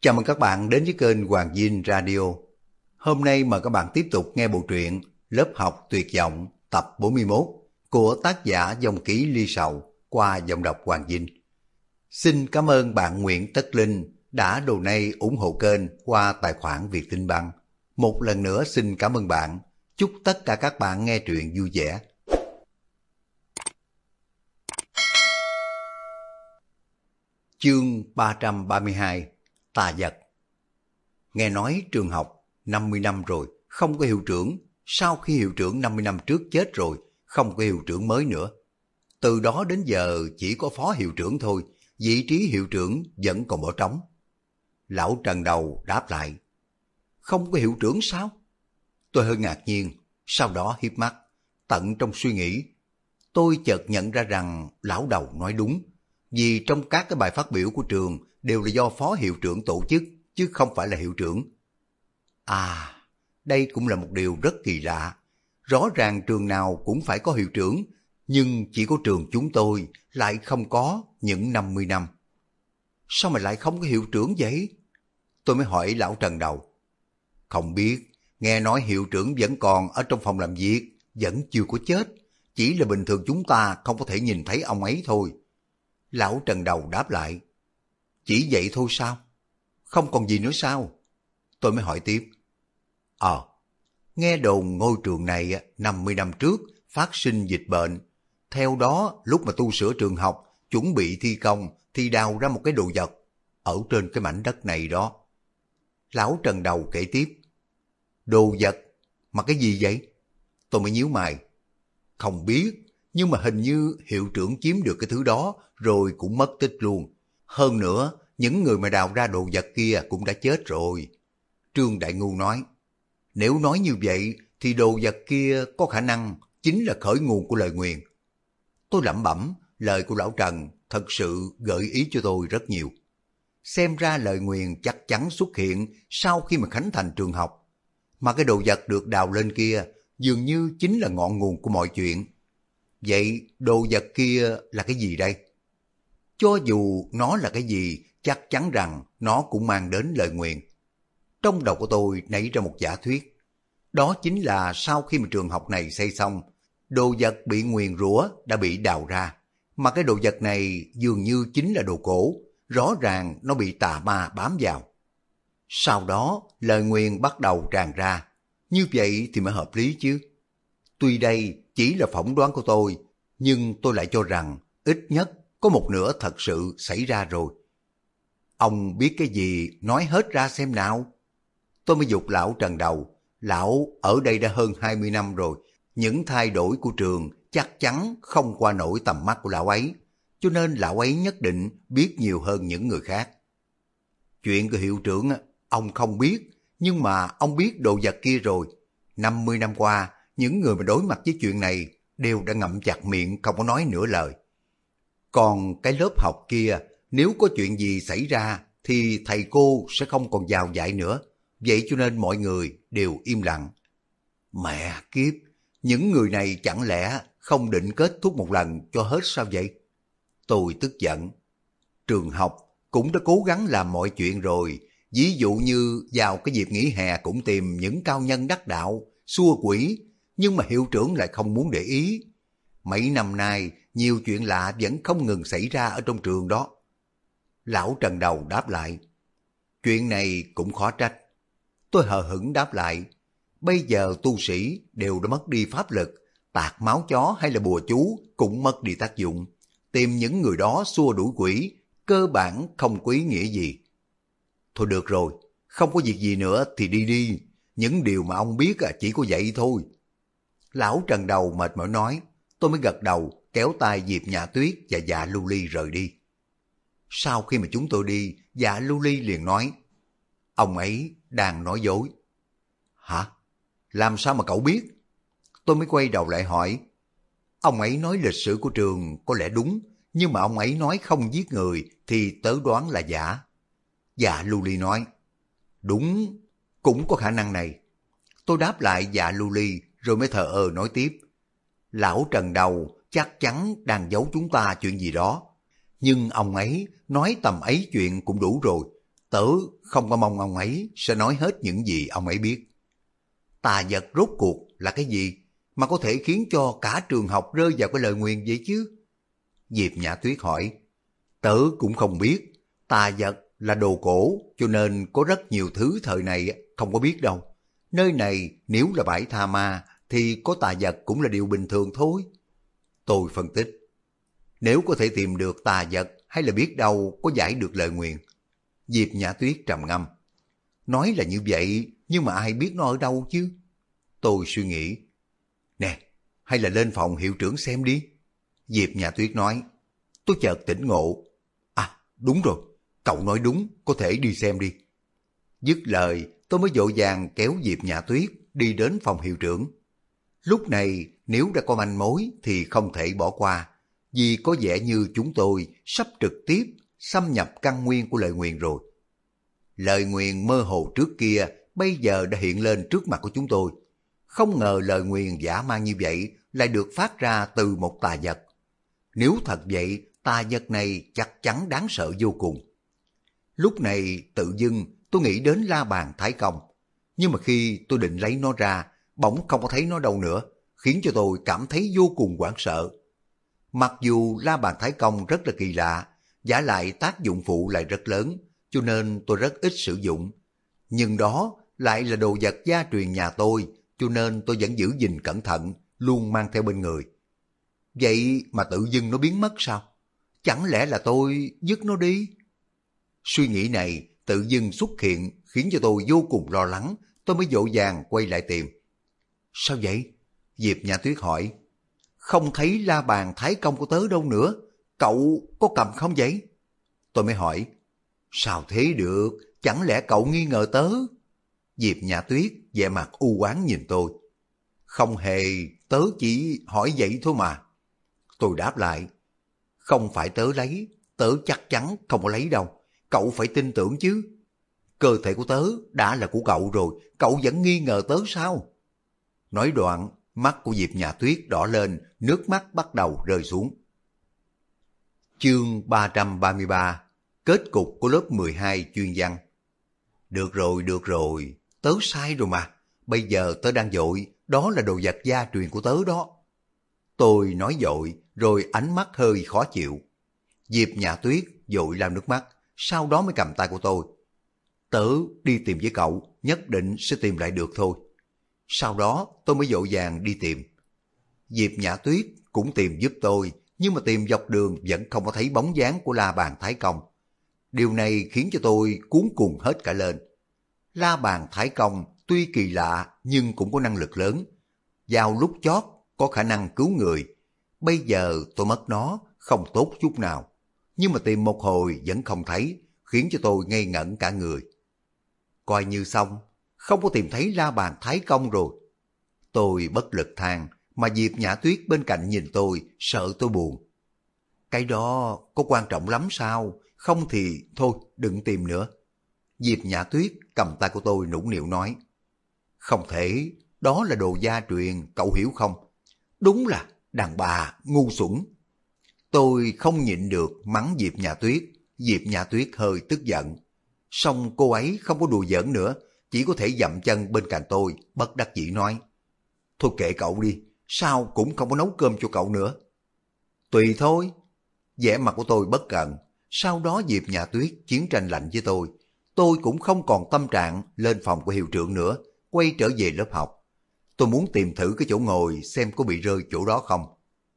Chào mừng các bạn đến với kênh Hoàng Dinh Radio. Hôm nay mời các bạn tiếp tục nghe bộ truyện Lớp học tuyệt vọng tập 41 của tác giả Dòng Ký Ly Sầu qua giọng đọc Hoàng Dinh. Xin cảm ơn bạn Nguyễn Tất Linh đã donate ủng hộ kênh qua tài khoản Vietinbank. Một lần nữa xin cảm ơn bạn. Chúc tất cả các bạn nghe truyện vui vẻ. Chương 332 Tà vật. Nghe nói trường học 50 năm rồi, không có hiệu trưởng. Sau khi hiệu trưởng 50 năm trước chết rồi, không có hiệu trưởng mới nữa. Từ đó đến giờ chỉ có phó hiệu trưởng thôi, vị trí hiệu trưởng vẫn còn bỏ trống. Lão Trần đầu đáp lại, không có hiệu trưởng sao? Tôi hơi ngạc nhiên, sau đó hiếp mắt, tận trong suy nghĩ. Tôi chợt nhận ra rằng lão đầu nói đúng, vì trong các cái bài phát biểu của trường đều là do phó hiệu trưởng tổ chức, chứ không phải là hiệu trưởng. À, đây cũng là một điều rất kỳ lạ. Rõ ràng trường nào cũng phải có hiệu trưởng, nhưng chỉ có trường chúng tôi lại không có những 50 năm. Sao mà lại không có hiệu trưởng vậy? Tôi mới hỏi lão Trần đầu. Không biết, nghe nói hiệu trưởng vẫn còn ở trong phòng làm việc, vẫn chưa có chết. Chỉ là bình thường chúng ta không có thể nhìn thấy ông ấy thôi. Lão Trần đầu đáp lại. Chỉ vậy thôi sao? Không còn gì nữa sao? Tôi mới hỏi tiếp. Nghe đồn ngôi trường này 50 năm trước phát sinh dịch bệnh. Theo đó, lúc mà tu sửa trường học, chuẩn bị thi công, thì đào ra một cái đồ vật ở trên cái mảnh đất này đó. Lão Trần đầu kể tiếp. Đồ vật? Mà cái gì vậy? Tôi mới nhíu mày. Không biết, nhưng mà hình như hiệu trưởng chiếm được cái thứ đó rồi cũng mất tích luôn. Hơn nữa, những người mà đào ra đồ vật kia cũng đã chết rồi. Trương Đại Ngu nói, nếu nói như vậy thì đồ vật kia có khả năng chính là khởi nguồn của lời nguyền. Tôi lẩm bẩm, lời của lão Trần thật sự gợi ý cho tôi rất nhiều. Xem ra lời nguyền chắc chắn xuất hiện sau khi mà khánh thành trường học. Mà cái đồ vật được đào lên kia dường như chính là ngọn nguồn của mọi chuyện. Vậy đồ vật kia là cái gì đây? Cho dù nó là cái gì, chắc chắn rằng nó cũng mang đến lời nguyền. Trong đầu của tôi nảy ra một giả thuyết. Đó chính là sau khi mà trường học này xây xong, đồ vật bị nguyền rủa đã bị đào ra. Mà cái đồ vật này dường như chính là đồ cổ, rõ ràng nó bị tà ma bám vào. Sau đó lời nguyền bắt đầu tràn ra. Như vậy thì mới hợp lý chứ. Tuy đây chỉ là phỏng đoán của tôi, nhưng tôi lại cho rằng ít nhất có một nửa thật sự xảy ra rồi. Ông biết cái gì nói hết ra xem nào. Tôi mới giục lão Trần đầu. Lão ở đây đã hơn 20 năm rồi. Những thay đổi của trường chắc chắn không qua nổi tầm mắt của lão ấy. Cho nên lão ấy nhất định biết nhiều hơn những người khác. Chuyện của hiệu trưởng ông không biết, nhưng mà ông biết đồ vật kia rồi. 50 năm qua, những người mà đối mặt với chuyện này đều đã ngậm chặt miệng không có nói nửa lời. Còn cái lớp học kia, nếu có chuyện gì xảy ra thì thầy cô sẽ không còn vào dạy nữa. Vậy cho nên mọi người đều im lặng. Mẹ kiếp, những người này chẳng lẽ không định kết thúc một lần cho hết sao vậy? Tôi tức giận. Trường học cũng đã cố gắng làm mọi chuyện rồi. Ví dụ như vào cái dịp nghỉ hè cũng tìm những cao nhân đắc đạo, xua quỷ. Nhưng mà hiệu trưởng lại không muốn để ý. Mấy năm nay, nhiều chuyện lạ vẫn không ngừng xảy ra ở trong trường đó. Lão Trần đầu đáp lại. Chuyện này cũng khó trách. Tôi hờ hững đáp lại. Bây giờ tu sĩ đều đã mất đi pháp lực. Tạt máu chó hay là bùa chú cũng mất đi tác dụng. Tìm những người đó xua đuổi quỷ, cơ bản không có ý nghĩa gì. Thôi được rồi, không có việc gì nữa thì đi đi. Những điều mà ông biết chỉ có vậy thôi. Lão Trần đầu mệt mỏi nói. Tôi mới gật đầu, kéo tay Diệp Nhã Tuyết và Dạ Lưu Ly rời đi. Sau khi mà chúng tôi đi, Dạ Lưu Ly liền nói, ông ấy đang nói dối. Hả? Làm sao mà cậu biết? Tôi mới quay đầu lại hỏi. Ông ấy nói lịch sử của trường có lẽ đúng, nhưng mà ông ấy nói không giết người thì tớ đoán là giả. Dạ Lưu Ly nói, đúng, cũng có khả năng này. Tôi đáp lại Dạ Lưu Ly rồi mới thờ ơ nói tiếp. Lão Trần đầu chắc chắn đang giấu chúng ta chuyện gì đó. Nhưng ông ấy nói tầm ấy chuyện cũng đủ rồi. Tớ Tớ không có mong ông ấy sẽ nói hết những gì ông ấy biết. Tà vật rốt cuộc là cái gì mà có thể khiến cho cả trường học rơi vào cái lời nguyền vậy chứ? Diệp Nhã Tuyết hỏi. Tớ cũng không biết, tà vật là đồ cổ cho nên có rất nhiều thứ thời này không có biết đâu. Nơi này nếu là bãi tha ma thì có tà vật cũng là điều bình thường thôi. Tôi phân tích. Nếu có thể tìm được tà vật hay là biết đâu có giải được lời nguyền. Diệp Nhã Tuyết trầm ngâm. Nói là như vậy nhưng mà ai biết nó ở đâu chứ? Tôi suy nghĩ. Nè, hay là lên phòng hiệu trưởng xem đi. Diệp Nhã Tuyết nói. Tôi chợt tỉnh ngộ. À đúng rồi, cậu nói đúng, có thể đi xem đi. Dứt lời tôi mới vội vàng kéo Diệp Nhã Tuyết đi đến phòng hiệu trưởng. Lúc này nếu đã có manh mối thì không thể bỏ qua, vì có vẻ như chúng tôi sắp trực tiếp xâm nhập căn nguyên của lời nguyền rồi. Lời nguyền mơ hồ trước kia bây giờ đã hiện lên trước mặt của chúng tôi. Không ngờ lời nguyền dã man như vậy lại được phát ra từ một tà vật. Nếu thật vậy, tà vật này chắc chắn đáng sợ vô cùng. Lúc này tự dưng tôi nghĩ đến la bàn Thái Công. Nhưng mà khi tôi định lấy nó ra, bỗng không có thấy nó đâu nữa, khiến cho tôi cảm thấy vô cùng hoảng sợ. Mặc dù la bàn Thái Công rất là kỳ lạ, vả lại tác dụng phụ lại rất lớn, cho nên tôi rất ít sử dụng. Nhưng đó lại là đồ vật gia truyền nhà tôi, cho nên tôi vẫn giữ gìn cẩn thận, luôn mang theo bên người. Vậy mà tự dưng nó biến mất sao? Chẳng lẽ là tôi vứt nó đi? Suy nghĩ này tự dưng xuất hiện khiến cho tôi vô cùng lo lắng, tôi mới vội vàng quay lại tìm. Sao vậy? Diệp Nhã Tuyết hỏi. Không thấy la bàn Thái Công của tớ đâu nữa, cậu có cầm không vậy? Tôi mới hỏi. Sao thế được, chẳng lẽ cậu nghi ngờ tớ? Diệp Nhã Tuyết vẻ mặt u oán nhìn tôi. Không hề, tớ chỉ hỏi vậy thôi mà. Tôi đáp lại. Không phải tớ lấy, tớ chắc chắn không có lấy đâu, cậu phải tin tưởng chứ. Cơ thể của tớ đã là của cậu rồi, cậu vẫn nghi ngờ tớ sao? Nói đoạn, mắt của Diệp Nhã Tuyết đỏ lên, nước mắt bắt đầu rơi xuống. Chương 333. Kết cục của lớp 12 chuyên văn. Được rồi, tớ sai rồi mà. Bây giờ tớ đang vội, đó là đồ vật gia truyền của tớ đó. Tôi nói vội, rồi ánh mắt hơi khó chịu. Diệp Nhã Tuyết vội lau nước mắt, sau đó mới cầm tay của tôi. Tớ đi tìm với cậu, nhất định sẽ tìm lại được thôi. Sau đó tôi mới vội vàng đi tìm. Diệp Nhã Tuyết cũng tìm giúp tôi, nhưng mà tìm dọc đường vẫn không có thấy bóng dáng của la bàn Thái Công. Điều này khiến cho tôi cuống cuồng hết cả lên. La bàn Thái Công tuy kỳ lạ nhưng cũng có năng lực lớn. Vào lúc chót có khả năng cứu người. Bây giờ tôi mất nó không tốt chút nào. Nhưng mà tìm một hồi vẫn không thấy, khiến cho tôi ngây ngẩn cả người. Coi như xong, không có tìm thấy la bàn Thái Công rồi. Tôi bất lực than, mà Diệp Nhã Tuyết bên cạnh nhìn tôi, sợ tôi buồn. Cái đó có quan trọng lắm sao? Không thì thôi, đừng tìm nữa. Diệp Nhã Tuyết cầm tay của tôi nũng nịu nói. Không thể, đó là đồ gia truyền, cậu hiểu không? Đúng là đàn bà ngu xuẩn. Tôi không nhịn được mắng Diệp Nhã Tuyết. Diệp Nhã Tuyết hơi tức giận. Song cô ấy không có đùa giỡn nữa, chỉ có thể dậm chân bên cạnh tôi, bất đắc dĩ nói. Thôi kệ cậu đi, sao cũng không có nấu cơm cho cậu nữa. Tùy thôi. Vẻ mặt của tôi bất cận. Sau đó Diệp Nhã Tuyết chiến tranh lạnh với tôi. Tôi cũng không còn tâm trạng lên phòng của hiệu trưởng nữa, quay trở về lớp học. Tôi muốn tìm thử cái chỗ ngồi xem có bị rơi chỗ đó không.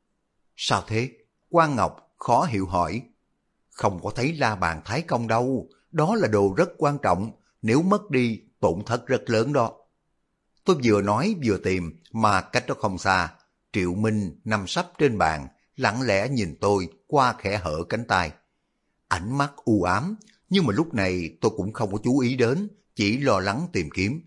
Sao thế? Quang Ngọc khó hiểu hỏi. Không có thấy la bàn Thái Công đâu, đó là đồ rất quan trọng, nếu mất đi tổn thất rất lớn đó. Tôi vừa nói vừa tìm, mà cách đó không xa, Triệu Minh nằm sấp trên bàn, lặng lẽ nhìn tôi qua kẽ hở cánh tay. Ánh mắt u ám, nhưng mà lúc này tôi cũng không có chú ý đến, chỉ lo lắng tìm kiếm.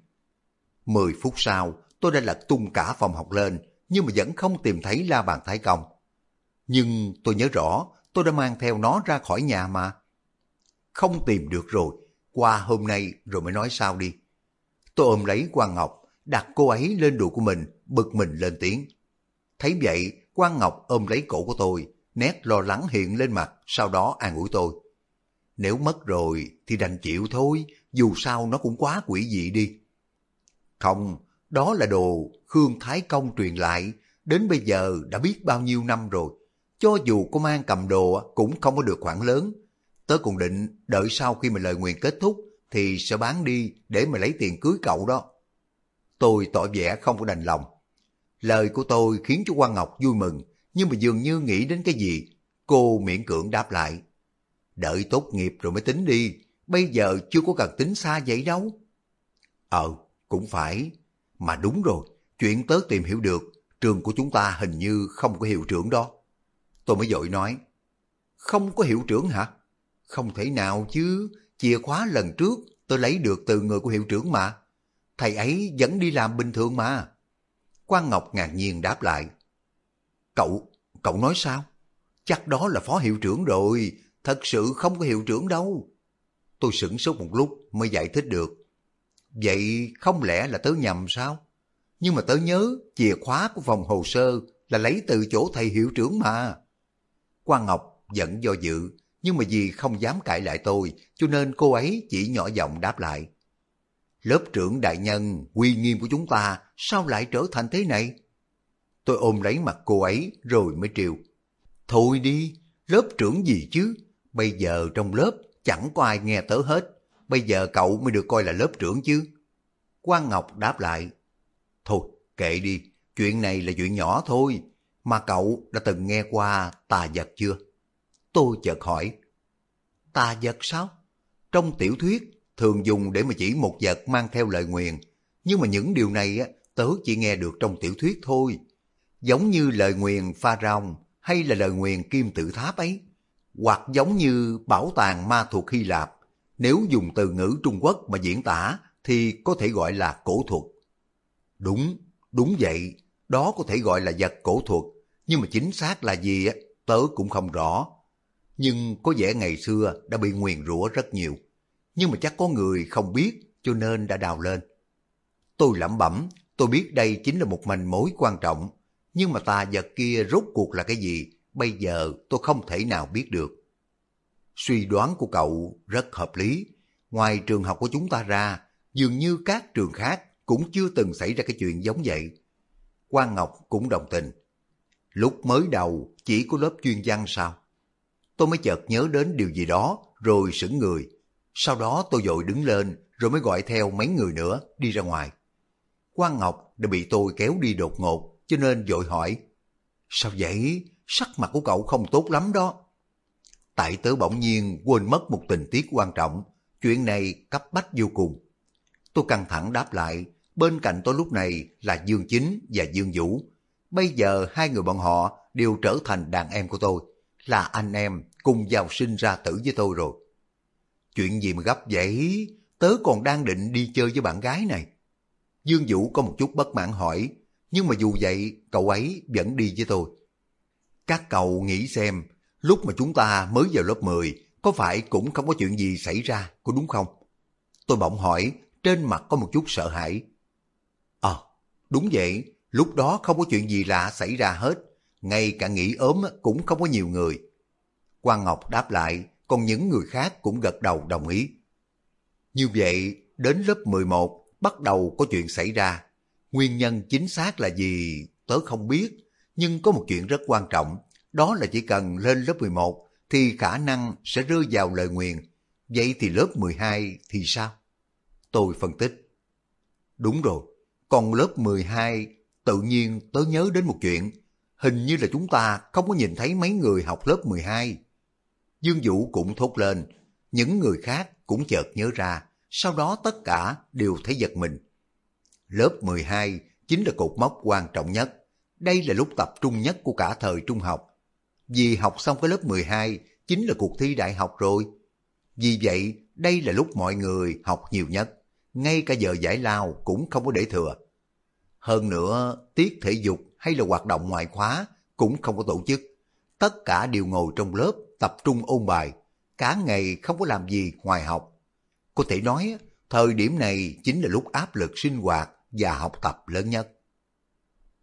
10 phút sau, tôi đã lật tung cả phòng học lên, nhưng mà vẫn không tìm thấy la bàn Thái Công. Nhưng tôi nhớ rõ, tôi đã mang theo nó ra khỏi nhà mà. Không tìm được rồi, qua hôm nay rồi mới nói sao đi. Tôi ôm lấy Quang Ngọc, đặt cô ấy lên đùi của mình, bực mình lên tiếng. Thấy vậy, Quang Ngọc ôm lấy cổ của tôi, nét lo lắng hiện lên mặt, sau đó an ủi tôi. Nếu mất rồi thì đành chịu thôi, dù sao nó cũng quá quỷ dị đi. Không, đó là đồ Khương Thái Công truyền lại, đến bây giờ đã biết bao nhiêu năm rồi. Cho dù có mang cầm đồ cũng không có được khoản lớn. Tớ cũng định đợi sau khi mà lời nguyền kết thúc thì sẽ bán đi để mà lấy tiền cưới cậu đó. Tôi tỏ vẻ không có đành lòng. Lời của tôi khiến cho Quang Ngọc vui mừng, nhưng mà dường như nghĩ đến cái gì. Cô miễn cưỡng đáp lại. Đợi tốt nghiệp rồi mới tính đi, bây giờ chưa có cần tính xa vậy đâu. Cũng phải. Mà đúng rồi, chuyện tớ tìm hiểu được, trường của chúng ta hình như không có hiệu trưởng đó. Tôi mới vội nói. Không có hiệu trưởng hả? Không thể nào chứ, chìa khóa lần trước tôi lấy được từ người của hiệu trưởng mà. Thầy ấy vẫn đi làm bình thường mà. Quang Ngọc ngạc nhiên đáp lại. Cậu nói sao? Chắc đó là phó hiệu trưởng rồi, thật sự không có hiệu trưởng đâu. Tôi sửng sốt một lúc mới giải thích được. Vậy không lẽ là tớ nhầm sao? Nhưng mà tớ nhớ chìa khóa của phòng hồ sơ là lấy từ chỗ thầy hiệu trưởng mà. Quang Ngọc vẫn do dự, nhưng mà vì không dám cãi lại tôi, cho nên cô ấy chỉ nhỏ giọng đáp lại. Lớp trưởng đại nhân, uy nghiêm của chúng ta sao lại trở thành thế này? Tôi ôm lấy mặt cô ấy rồi mới trêu. Thôi đi, lớp trưởng gì chứ? Bây giờ trong lớp chẳng có ai nghe tớ hết. Bây giờ cậu mới được coi là lớp trưởng chứ. Quang Ngọc đáp lại. Thôi, kệ đi, chuyện này là chuyện nhỏ thôi. Mà cậu đã từng nghe qua tà vật chưa? Tôi chợt hỏi. Tà vật sao? Trong tiểu thuyết thường dùng để mà chỉ một vật mang theo lời nguyền. Nhưng mà những điều này tớ chỉ nghe được trong tiểu thuyết thôi. Giống như lời nguyền Pharaoh hay là lời nguyền Kim Tự Tháp ấy. Hoặc giống như bảo tàng ma thuật Hy Lạp. Nếu dùng từ ngữ Trung Quốc mà diễn tả thì có thể gọi là cổ thuật. Đúng vậy, đó có thể gọi là vật cổ thuật. Nhưng mà chính xác là gì tớ cũng không rõ. Nhưng có vẻ ngày xưa đã bị nguyền rủa rất nhiều. Nhưng mà chắc có người không biết cho nên đã đào lên. Tôi lẩm bẩm, tôi biết đây chính là một manh mối quan trọng. Nhưng mà tà vật kia rốt cuộc là cái gì, bây giờ tôi không thể nào biết được. Suy đoán của cậu rất hợp lý. Ngoài trường học của chúng ta ra, dường như các trường khác cũng chưa từng xảy ra cái chuyện giống vậy. Quang Ngọc cũng đồng tình. Lúc mới đầu chỉ có lớp chuyên văn sao? Tôi mới chợt nhớ đến điều gì đó rồi sững người. Sau đó tôi vội đứng lên rồi mới gọi theo mấy người nữa đi ra ngoài. Quang Ngọc đã bị tôi kéo đi đột ngột cho nên vội hỏi. Sao vậy? Sắc mặt của cậu không tốt lắm đó. Tại tớ bỗng nhiên quên mất một tình tiết quan trọng. Chuyện này cấp bách vô cùng. Tôi căng thẳng đáp lại. Bên cạnh tôi lúc này là Dương Chính và Dương Vũ. Bây giờ hai người bọn họ đều trở thành đàn em của tôi. Là anh em cùng vào sinh ra tử với tôi rồi. Chuyện gì mà gấp vậy? Tớ còn đang định đi chơi với bạn gái này. Dương Vũ có một chút bất mãn hỏi. Nhưng mà dù vậy cậu ấy vẫn đi với tôi. Các cậu nghĩ xem, lúc mà chúng ta mới vào lớp 10, có phải cũng không có chuyện gì xảy ra, có đúng không? Tôi bỗng hỏi, trên mặt có một chút sợ hãi. Đúng vậy, lúc đó không có chuyện gì lạ xảy ra hết, ngay cả nghỉ ốm cũng không có nhiều người. Quang Ngọc đáp lại, còn những người khác cũng gật đầu đồng ý. Như vậy, đến lớp 11 bắt đầu có chuyện xảy ra. Nguyên nhân chính xác là gì tớ không biết, nhưng có một chuyện rất quan trọng, đó là chỉ cần lên lớp 11 thì khả năng sẽ rơi vào lời nguyền. Vậy thì lớp 12 thì sao? Tôi phân tích. Đúng rồi, còn lớp 12 tự nhiên tớ nhớ đến một chuyện, hình như là chúng ta không có nhìn thấy mấy người học lớp 12. Dương Vũ cũng thốt lên, những người khác cũng chợt nhớ ra, sau đó tất cả đều thấy giật mình. Lớp 12 chính là cột mốc quan trọng nhất, đây là lúc tập trung nhất của cả thời trung học. Vì học xong cái lớp 12 chính là cuộc thi đại học rồi. Vì vậy, đây là lúc mọi người học nhiều nhất, ngay cả giờ giải lao cũng không có để thừa. Hơn nữa, tiết thể dục hay là hoạt động ngoại khóa cũng không có tổ chức. Tất cả đều ngồi trong lớp tập trung ôn bài, cả ngày không có làm gì ngoài học. Có thể nói, thời điểm này chính là lúc áp lực sinh hoạt và học tập lớn nhất.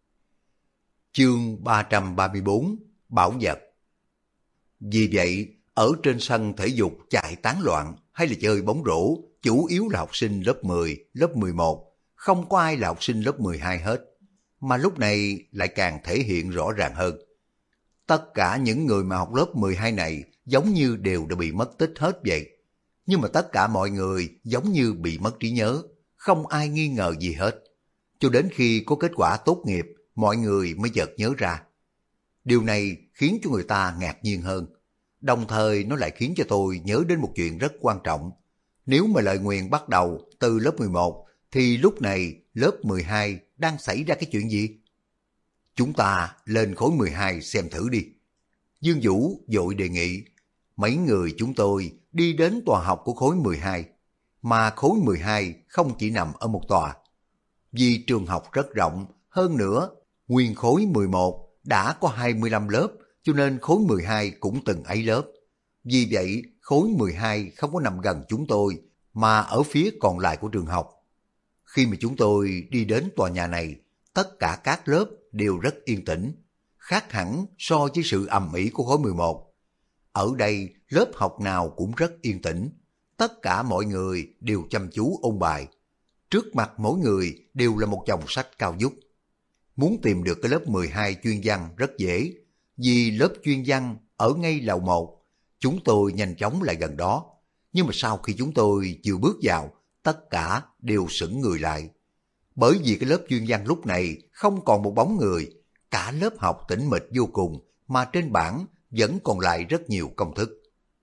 Chương 334 Bảo vật. Vì vậy, Ở trên sân thể dục chạy tán loạn hay là chơi bóng rổ, chủ yếu là học sinh lớp 10, lớp 11, không có ai là học sinh lớp 12 hết. Mà lúc này lại càng thể hiện rõ ràng hơn. Tất cả những người mà học lớp 12 này giống như đều đã bị mất tích hết vậy. Nhưng mà tất cả mọi người giống như bị mất trí nhớ, không ai nghi ngờ gì hết. Cho đến khi có kết quả tốt nghiệp, mọi người mới chợt nhớ ra. Điều này khiến cho người ta ngạc nhiên hơn. Đồng thời nó lại khiến cho tôi nhớ đến một chuyện rất quan trọng. Nếu mà lời nguyền bắt đầu từ lớp 11, thì lúc này lớp 12 đang xảy ra cái chuyện gì? Chúng ta lên khối 12 xem thử đi. Dương Vũ vội đề nghị. Mấy người chúng tôi đi đến tòa học của khối 12. Mà khối 12 không chỉ nằm ở một tòa. Vì trường học rất rộng, hơn nữa, nguyên khối 11 đã có 25 lớp, cho nên khối 12 cũng từng ấy lớp. Vì vậy, khối 12 không có nằm gần chúng tôi, mà ở phía còn lại của trường học. Khi mà chúng tôi đi đến tòa nhà này, tất cả các lớp đều rất yên tĩnh, khác hẳn so với sự ầm ĩ của khối 11. Ở đây, lớp học nào cũng rất yên tĩnh, tất cả mọi người đều chăm chú ôn bài. Trước mặt mỗi người đều là một chồng sách cao vút. Muốn tìm được cái lớp 12 chuyên văn rất dễ, vì lớp chuyên văn ở ngay lầu 1. Chúng tôi nhanh chóng lại gần đó, nhưng mà sau khi chúng tôi vừa bước vào, tất cả đều sững người lại. Bởi vì cái lớp chuyên văn lúc này không còn một bóng người, cả lớp học tĩnh mịch vô cùng, mà trên bảng vẫn còn lại rất nhiều công thức.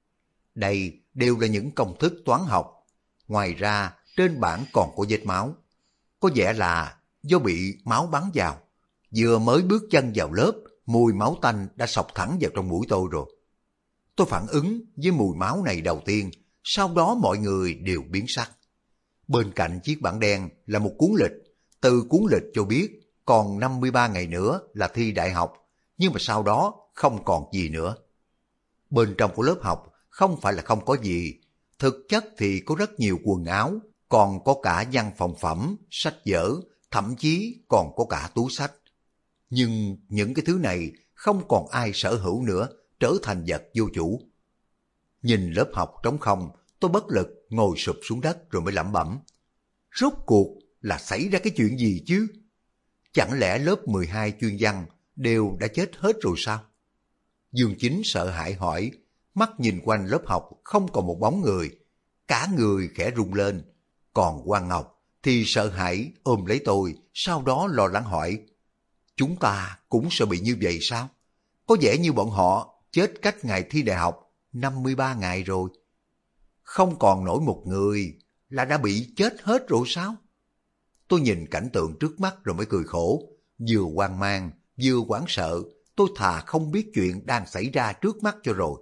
Đây đều là những công thức toán học. Ngoài ra, trên bảng còn có vết máu. Có vẻ là do bị máu bắn vào. Vừa mới bước chân vào lớp, mùi máu tanh đã xộc thẳng vào trong mũi tôi rồi. Tôi phản ứng với mùi máu này đầu tiên, sau đó mọi người đều biến sắc. Bên cạnh chiếc bảng đen là một cuốn lịch. Từ cuốn lịch cho biết còn 53 ngày nữa là thi đại học, nhưng mà sau đó không còn gì nữa. Bên trong của lớp học không phải là không có gì, thực chất thì có rất nhiều quần áo, còn có cả văn phòng phẩm, sách vở, thậm chí còn có cả túi sách. Nhưng những cái thứ này không còn ai sở hữu nữa, trở thành vật vô chủ. Nhìn lớp học trống không, tôi bất lực ngồi sụp xuống đất rồi mới lẩm bẩm. Rốt cuộc là xảy ra cái chuyện gì chứ? Chẳng lẽ lớp 12 chuyên văn đều đã chết hết rồi sao? Dương Chính sợ hãi hỏi, mắt nhìn quanh lớp học không còn một bóng người, cả người khẽ rung lên. Còn Quang Ngọc thì sợ hãi ôm lấy tôi, sau đó lo lắng hỏi, chúng ta cũng sợ bị như vậy sao? Có vẻ như bọn họ chết cách ngày thi đại học 53 ngày rồi. Không còn nổi một người là đã bị chết hết rồi sao? Tôi nhìn cảnh tượng trước mắt rồi mới cười khổ, vừa hoang mang, vừa hoảng sợ, tôi thà không biết chuyện đang xảy ra trước mắt cho rồi.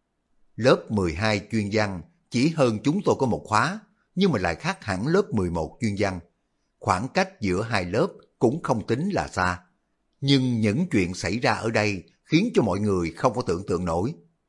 Lớp 12 chuyên văn chỉ hơn chúng tôi có một khóa, nhưng mà lại khác hẳn lớp 11 chuyên văn. Khoảng cách giữa hai lớp cũng không tính là xa. Nhưng những chuyện xảy ra ở đây khiến cho mọi người không có tưởng tượng nổi.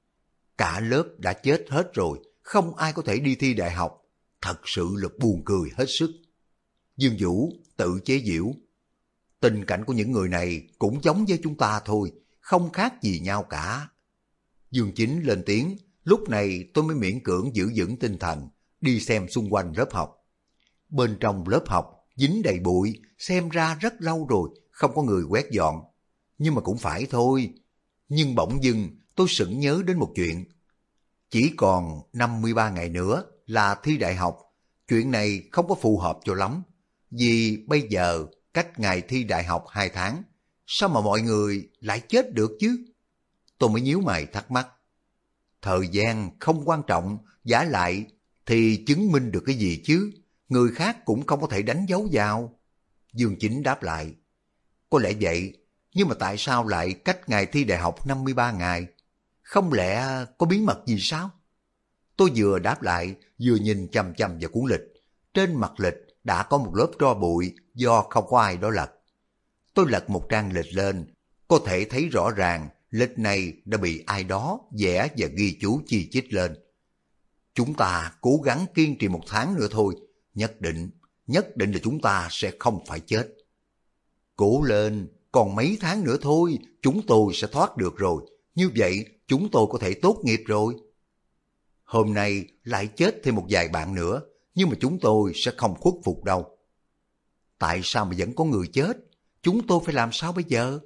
Cả lớp đã chết hết rồi, không ai có thể đi thi đại học. Thật sự là buồn cười hết sức. Dương Vũ tự chế giễu. Tình cảnh của những người này cũng giống với chúng ta thôi, không khác gì nhau cả. Dương Chính lên tiếng, lúc này tôi mới miễn cưỡng giữ vững tinh thần, đi xem xung quanh lớp học. Bên trong lớp học dính đầy bụi, xem ra rất lâu rồi, không có người quét dọn. Nhưng mà cũng phải thôi. Nhưng bỗng dưng tôi sững nhớ đến một chuyện. Chỉ còn 53 ngày nữa là thi đại học. Chuyện này không có phù hợp cho lắm. Vì bây giờ cách ngày thi đại học 2 tháng, sao mà mọi người lại chết được chứ? Tôi mới nhíu mày thắc mắc. Thời gian không quan trọng, vả lại thì chứng minh được cái gì chứ? Người khác cũng không có thể đánh dấu vào. Dương Chính đáp lại. Có lẽ vậy, nhưng mà tại sao lại cách ngày thi đại học 53 ngày? Không lẽ có bí mật gì sao? Tôi vừa đáp lại, vừa nhìn chằm chằm vào cuốn lịch. Trên mặt lịch đã có một lớp tro bụi do không có ai đó lật. Tôi lật một trang lịch lên, có thể thấy rõ ràng lịch này đã bị ai đó vẽ và ghi chú chi chít lên. Chúng ta cố gắng kiên trì 1 tháng nữa thôi, nhất định là chúng ta sẽ không phải chết. Cố lên, còn mấy tháng nữa thôi, chúng tôi sẽ thoát được rồi, như vậy chúng tôi có thể tốt nghiệp rồi. Hôm nay lại chết thêm một vài bạn nữa, nhưng mà chúng tôi sẽ không khuất phục đâu. Tại sao mà vẫn có người chết? Chúng tôi phải làm sao bây giờ?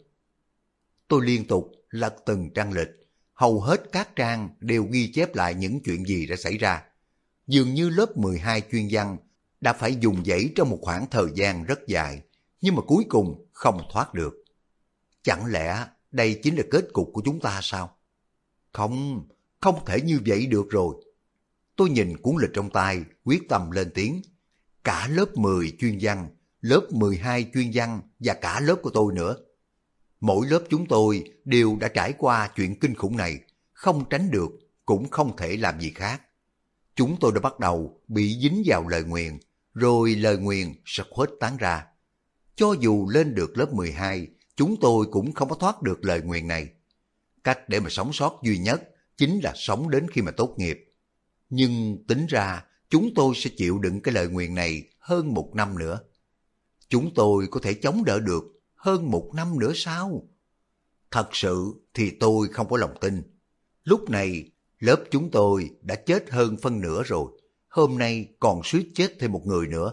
Tôi liên tục lật từng trang lịch, hầu hết các trang đều ghi chép lại những chuyện gì đã xảy ra. Dường như lớp 12 chuyên văn đã phải dùng dãy trong một khoảng thời gian rất dài, nhưng mà cuối cùng không thoát được. Chẳng lẽ đây chính là kết cục của chúng ta sao? Không, không thể như vậy được rồi. Tôi nhìn cuốn lịch trong tay, quyết tâm lên tiếng. Cả lớp 10 chuyên văn, lớp 12 chuyên văn và cả lớp của tôi nữa. Mỗi lớp chúng tôi đều đã trải qua chuyện kinh khủng này, không tránh được, cũng không thể làm gì khác. Chúng tôi đã bắt đầu bị dính vào lời nguyền, rồi lời nguyền sẽ khuếch tán ra. Cho dù lên được lớp 12, chúng tôi cũng không có thoát được lời nguyền này. Cách để mà sống sót duy nhất chính là sống đến khi mà tốt nghiệp. Nhưng tính ra chúng tôi sẽ chịu đựng cái lời nguyền này hơn 1 năm nữa. Chúng tôi có thể chống đỡ được hơn 1 năm nữa sao? Thật sự thì tôi không có lòng tin. Lúc này lớp chúng tôi đã chết hơn phân nửa rồi. Hôm nay còn suýt chết thêm một người nữa.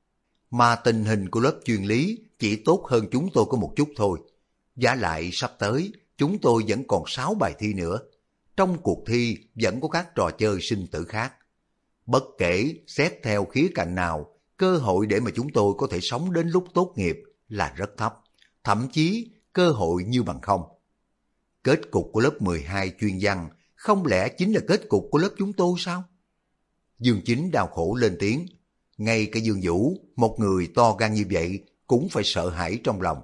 Mà tình hình của lớp chuyên lý chỉ tốt hơn chúng tôi có một chút thôi. Vả lại sắp tới chúng tôi vẫn còn 6 bài thi nữa. Trong cuộc thi vẫn có các trò chơi sinh tử khác. Bất kể xét theo khía cạnh nào, cơ hội để mà chúng tôi có thể sống đến lúc tốt nghiệp là rất thấp. Thậm chí cơ hội như bằng không. Kết cục của lớp 12 chuyên văn không lẽ chính là kết cục của lớp chúng tôi sao? Dương Chính đau khổ lên tiếng. Ngay cả Dương Vũ, một người to gan như vậy, cũng phải sợ hãi trong lòng.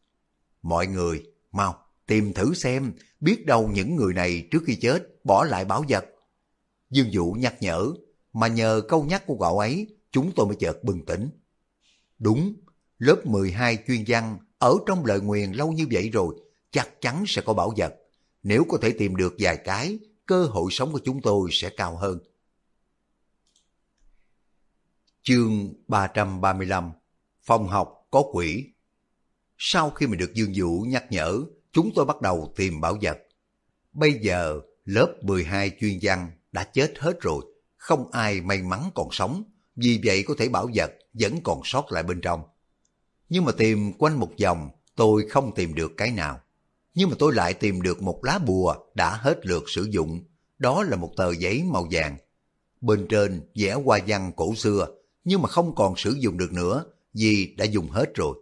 Mọi người, mau, tìm thử xem, biết đâu những người này trước khi chết bỏ lại bảo vật. Dương Vũ nhắc nhở, mà nhờ câu nhắc của cậu ấy, chúng tôi mới chợt bừng tỉnh. Đúng, lớp 12 chuyên văn ở trong lời nguyền lâu như vậy rồi, chắc chắn sẽ có bảo vật. Nếu có thể tìm được vài cái, cơ hội sống của chúng tôi sẽ cao hơn. Chương 335. Phòng học có quỷ. Sau khi mà được Dương Vũ nhắc nhở, chúng tôi bắt đầu tìm bảo vật. Bây giờ, lớp 12 chuyên văn đã chết hết rồi, không ai may mắn còn sống, vì vậy có thể bảo vật vẫn còn sót lại bên trong. Nhưng mà tìm quanh một vòng, tôi không tìm được cái nào. Nhưng mà tôi lại tìm được một lá bùa đã hết lượt sử dụng, đó là một tờ giấy màu vàng. Bên trên vẽ hoa văn cổ xưa, nhưng mà không còn sử dụng được nữa, vì đã dùng hết rồi.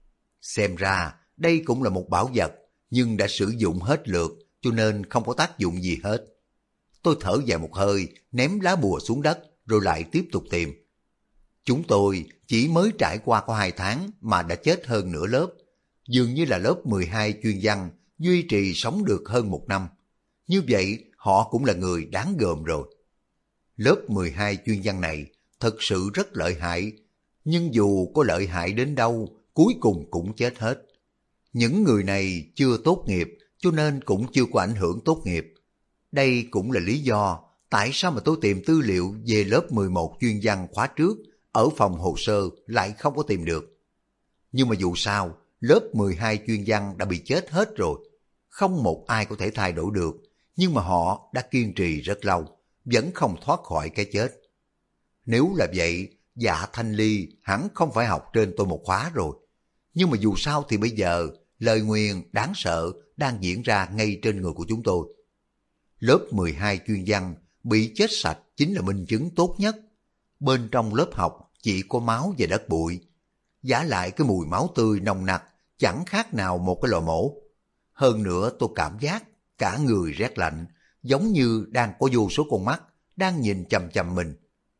Xem ra đây cũng là một bảo vật, nhưng đã sử dụng hết lượt, cho nên không có tác dụng gì hết. Tôi thở dài một hơi, ném lá bùa xuống đất, rồi lại tiếp tục tìm. Chúng tôi chỉ mới trải qua có 2 tháng mà đã chết hơn nửa lớp. Dường như là lớp 12 chuyên văn duy trì sống được hơn 1 năm. Như vậy họ cũng là người đáng gờm rồi. Lớp 12 chuyên văn này thật sự rất lợi hại, nhưng dù có lợi hại đến đâu, cuối cùng cũng chết hết. Những người này chưa tốt nghiệp, cho nên cũng chưa có ảnh hưởng tốt nghiệp. Đây cũng là lý do tại sao mà tôi tìm tư liệu về lớp 11 chuyên văn khóa trước ở phòng hồ sơ lại không có tìm được. Nhưng mà dù sao, lớp 12 chuyên văn đã bị chết hết rồi. Không một ai có thể thay đổi được, nhưng mà họ đã kiên trì rất lâu, vẫn không thoát khỏi cái chết. Nếu là vậy, Dạ Thanh Ly hẳn không phải học trên tôi một khóa rồi. Nhưng mà dù sao thì bây giờ, lời nguyền đáng sợ đang diễn ra ngay trên người của chúng tôi. Lớp 12 chuyên văn bị chết sạch chính là minh chứng tốt nhất. Bên trong lớp học chỉ có máu và đất bụi. Vả lại cái mùi máu tươi nồng nặc chẳng khác nào một cái lò mổ. Hơn nữa tôi cảm giác cả người rét lạnh, giống như đang có vô số con mắt đang nhìn chằm chằm mình.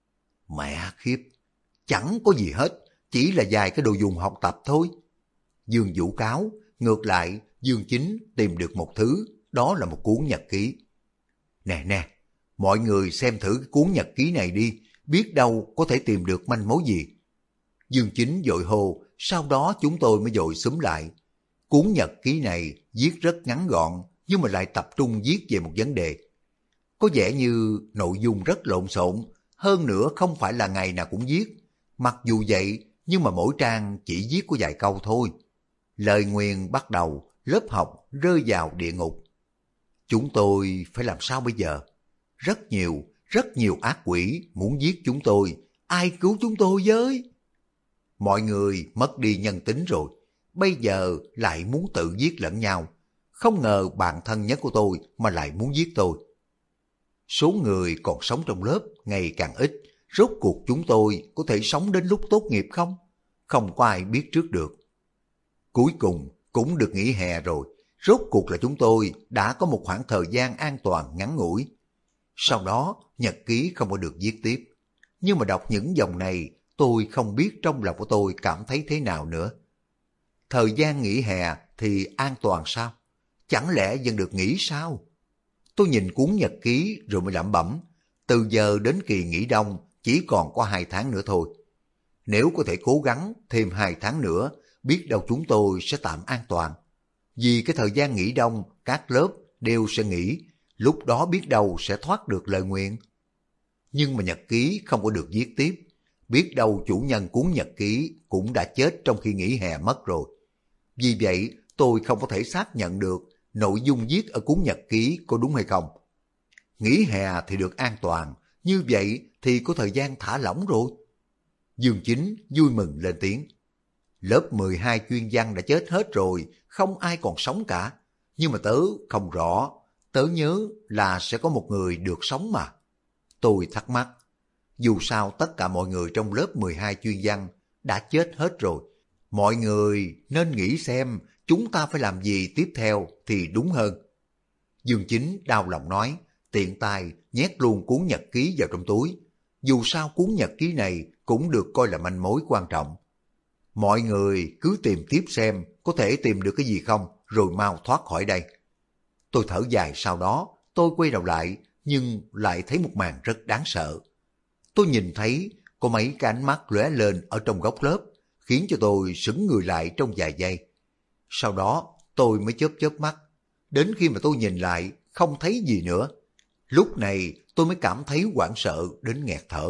Mẹ khiếp, chẳng có gì hết, chỉ là vài cái đồ dùng học tập thôi. Dương Vũ cáo, ngược lại Dương Chính tìm được một thứ, đó là một cuốn nhật ký. Nè nè, mọi người xem thử cái cuốn nhật ký này đi, biết đâu có thể tìm được manh mối gì. Dương Chính vội hô, sau đó chúng tôi mới vội xúm lại. Cuốn nhật ký này viết rất ngắn gọn, nhưng mà lại tập trung viết về một vấn đề. Có vẻ như nội dung rất lộn xộn, hơn nữa không phải là ngày nào cũng viết. Mặc dù vậy, nhưng mà mỗi trang chỉ viết có vài câu thôi. Lời nguyền bắt đầu, lớp học rơi vào địa ngục. Chúng tôi phải làm sao bây giờ? Rất nhiều, rất nhiều ác quỷ muốn giết chúng tôi, ai cứu chúng tôi với? Mọi người mất đi nhân tính rồi, bây giờ lại muốn tự giết lẫn nhau. Không ngờ bạn thân nhất của tôi mà lại muốn giết tôi. Số người còn sống trong lớp ngày càng ít, rốt cuộc chúng tôi có thể sống đến lúc tốt nghiệp không? Không có ai biết trước được. Cuối cùng cũng được nghỉ hè rồi, rốt cuộc là chúng tôi đã có một khoảng thời gian an toàn ngắn ngủi. Sau đó nhật ký không có được viết tiếp. Nhưng mà đọc những dòng này, tôi không biết trong lòng của tôi cảm thấy thế nào nữa. Thời gian nghỉ hè thì an toàn sao? Chẳng lẽ vẫn được nghỉ sao? Tôi nhìn cuốn nhật ký rồi mới lẩm bẩm, từ giờ đến kỳ nghỉ đông chỉ còn có 2 tháng nữa thôi. Nếu có thể cố gắng thêm 2 tháng nữa, biết đâu chúng tôi sẽ tạm an toàn. Vì cái thời gian nghỉ đông, các lớp đều sẽ nghỉ, lúc đó biết đâu sẽ thoát được lời nguyện. Nhưng mà nhật ký không có được viết tiếp, biết đâu chủ nhân cuốn nhật ký cũng đã chết trong khi nghỉ hè mất rồi. Vì vậy tôi không có thể xác nhận được nội dung viết ở cuốn nhật ký có đúng hay không. Nghỉ hè thì được an toàn, như vậy thì có thời gian thả lỏng rồi. Dương Chính vui mừng lên tiếng. Lớp 12 chuyên văn đã chết hết rồi, không ai còn sống cả. Nhưng mà tớ không rõ, tớ nhớ là sẽ có một người được sống mà. Tôi thắc mắc, dù sao tất cả mọi người trong lớp 12 chuyên văn đã chết hết rồi. Mọi người nên nghĩ xem chúng ta phải làm gì tiếp theo thì đúng hơn. Dương Chính đau lòng nói, tiện tay nhét luôn cuốn nhật ký vào trong túi. Dù sao cuốn nhật ký này cũng được coi là manh mối quan trọng. Mọi người cứ tìm tiếp xem có thể tìm được cái gì không, rồi mau thoát khỏi đây. Tôi thở dài, sau đó tôi quay đầu lại, nhưng lại thấy một màn rất đáng sợ. Tôi nhìn thấy có mấy cái ánh mắt lóe lên ở trong góc lớp, khiến cho tôi sững người lại trong vài giây. Sau đó tôi mới chớp chớp mắt, đến khi mà tôi nhìn lại không thấy gì nữa. Lúc này tôi mới cảm thấy hoảng sợ đến nghẹt thở.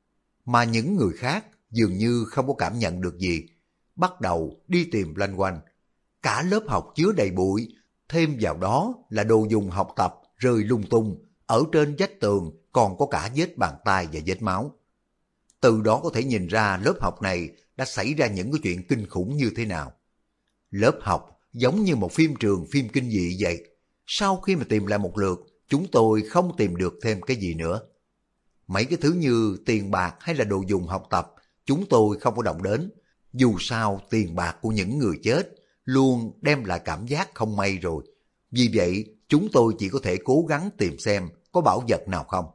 Mà những người khác dường như không có cảm nhận được gì, bắt đầu đi tìm loanh quanh. Cả lớp học chứa đầy bụi, thêm vào đó là đồ dùng học tập rơi lung tung, ở trên vách tường còn có cả vết bàn tay và vết máu. Từ đó có thể nhìn ra lớp học này đã xảy ra những cái chuyện kinh khủng như thế nào. Lớp học giống như một phim trường phim kinh dị vậy. Sau khi mà tìm lại một lượt, chúng tôi không tìm được thêm cái gì nữa. Mấy cái thứ như tiền bạc hay là đồ dùng học tập, chúng tôi không có động đến. Dù sao tiền bạc của những người chết luôn đem lại cảm giác không may rồi. Vì vậy chúng tôi chỉ có thể cố gắng tìm xem có bảo vật nào không.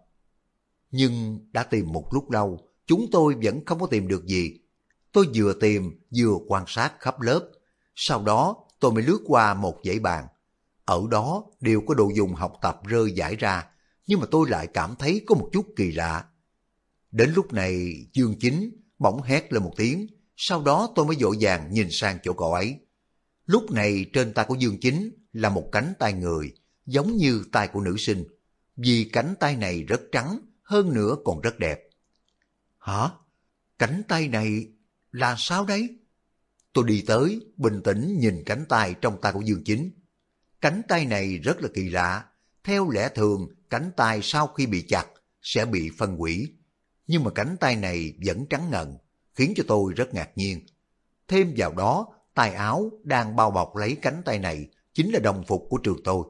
Nhưng đã tìm một lúc lâu, chúng tôi vẫn không có tìm được gì. Tôi vừa tìm vừa quan sát khắp lớp. Sau đó tôi mới lướt qua một dãy bàn. Ở đó đều có đồ dùng học tập rơi rải ra, nhưng mà tôi lại cảm thấy có một chút kỳ lạ. Đến lúc này Dương Chính bỗng hét lên một tiếng, sau đó tôi mới vội vàng nhìn sang chỗ cậu ấy. Lúc này trên tay của Dương Chính là một cánh tay người, giống như tay của nữ sinh, vì cánh tay này rất trắng, hơn nữa còn rất đẹp. Hả? Cánh tay này là sao đấy? Tôi đi tới, bình tĩnh nhìn cánh tay trong tay của Dương Chính. Cánh tay này rất là kỳ lạ. Theo lẽ thường, cánh tay sau khi bị chặt sẽ bị phân hủy. Nhưng mà cánh tay này vẫn trắng ngần, khiến cho tôi rất ngạc nhiên. Thêm vào đó, tay áo đang bao bọc lấy cánh tay này chính là đồng phục của trường tôi.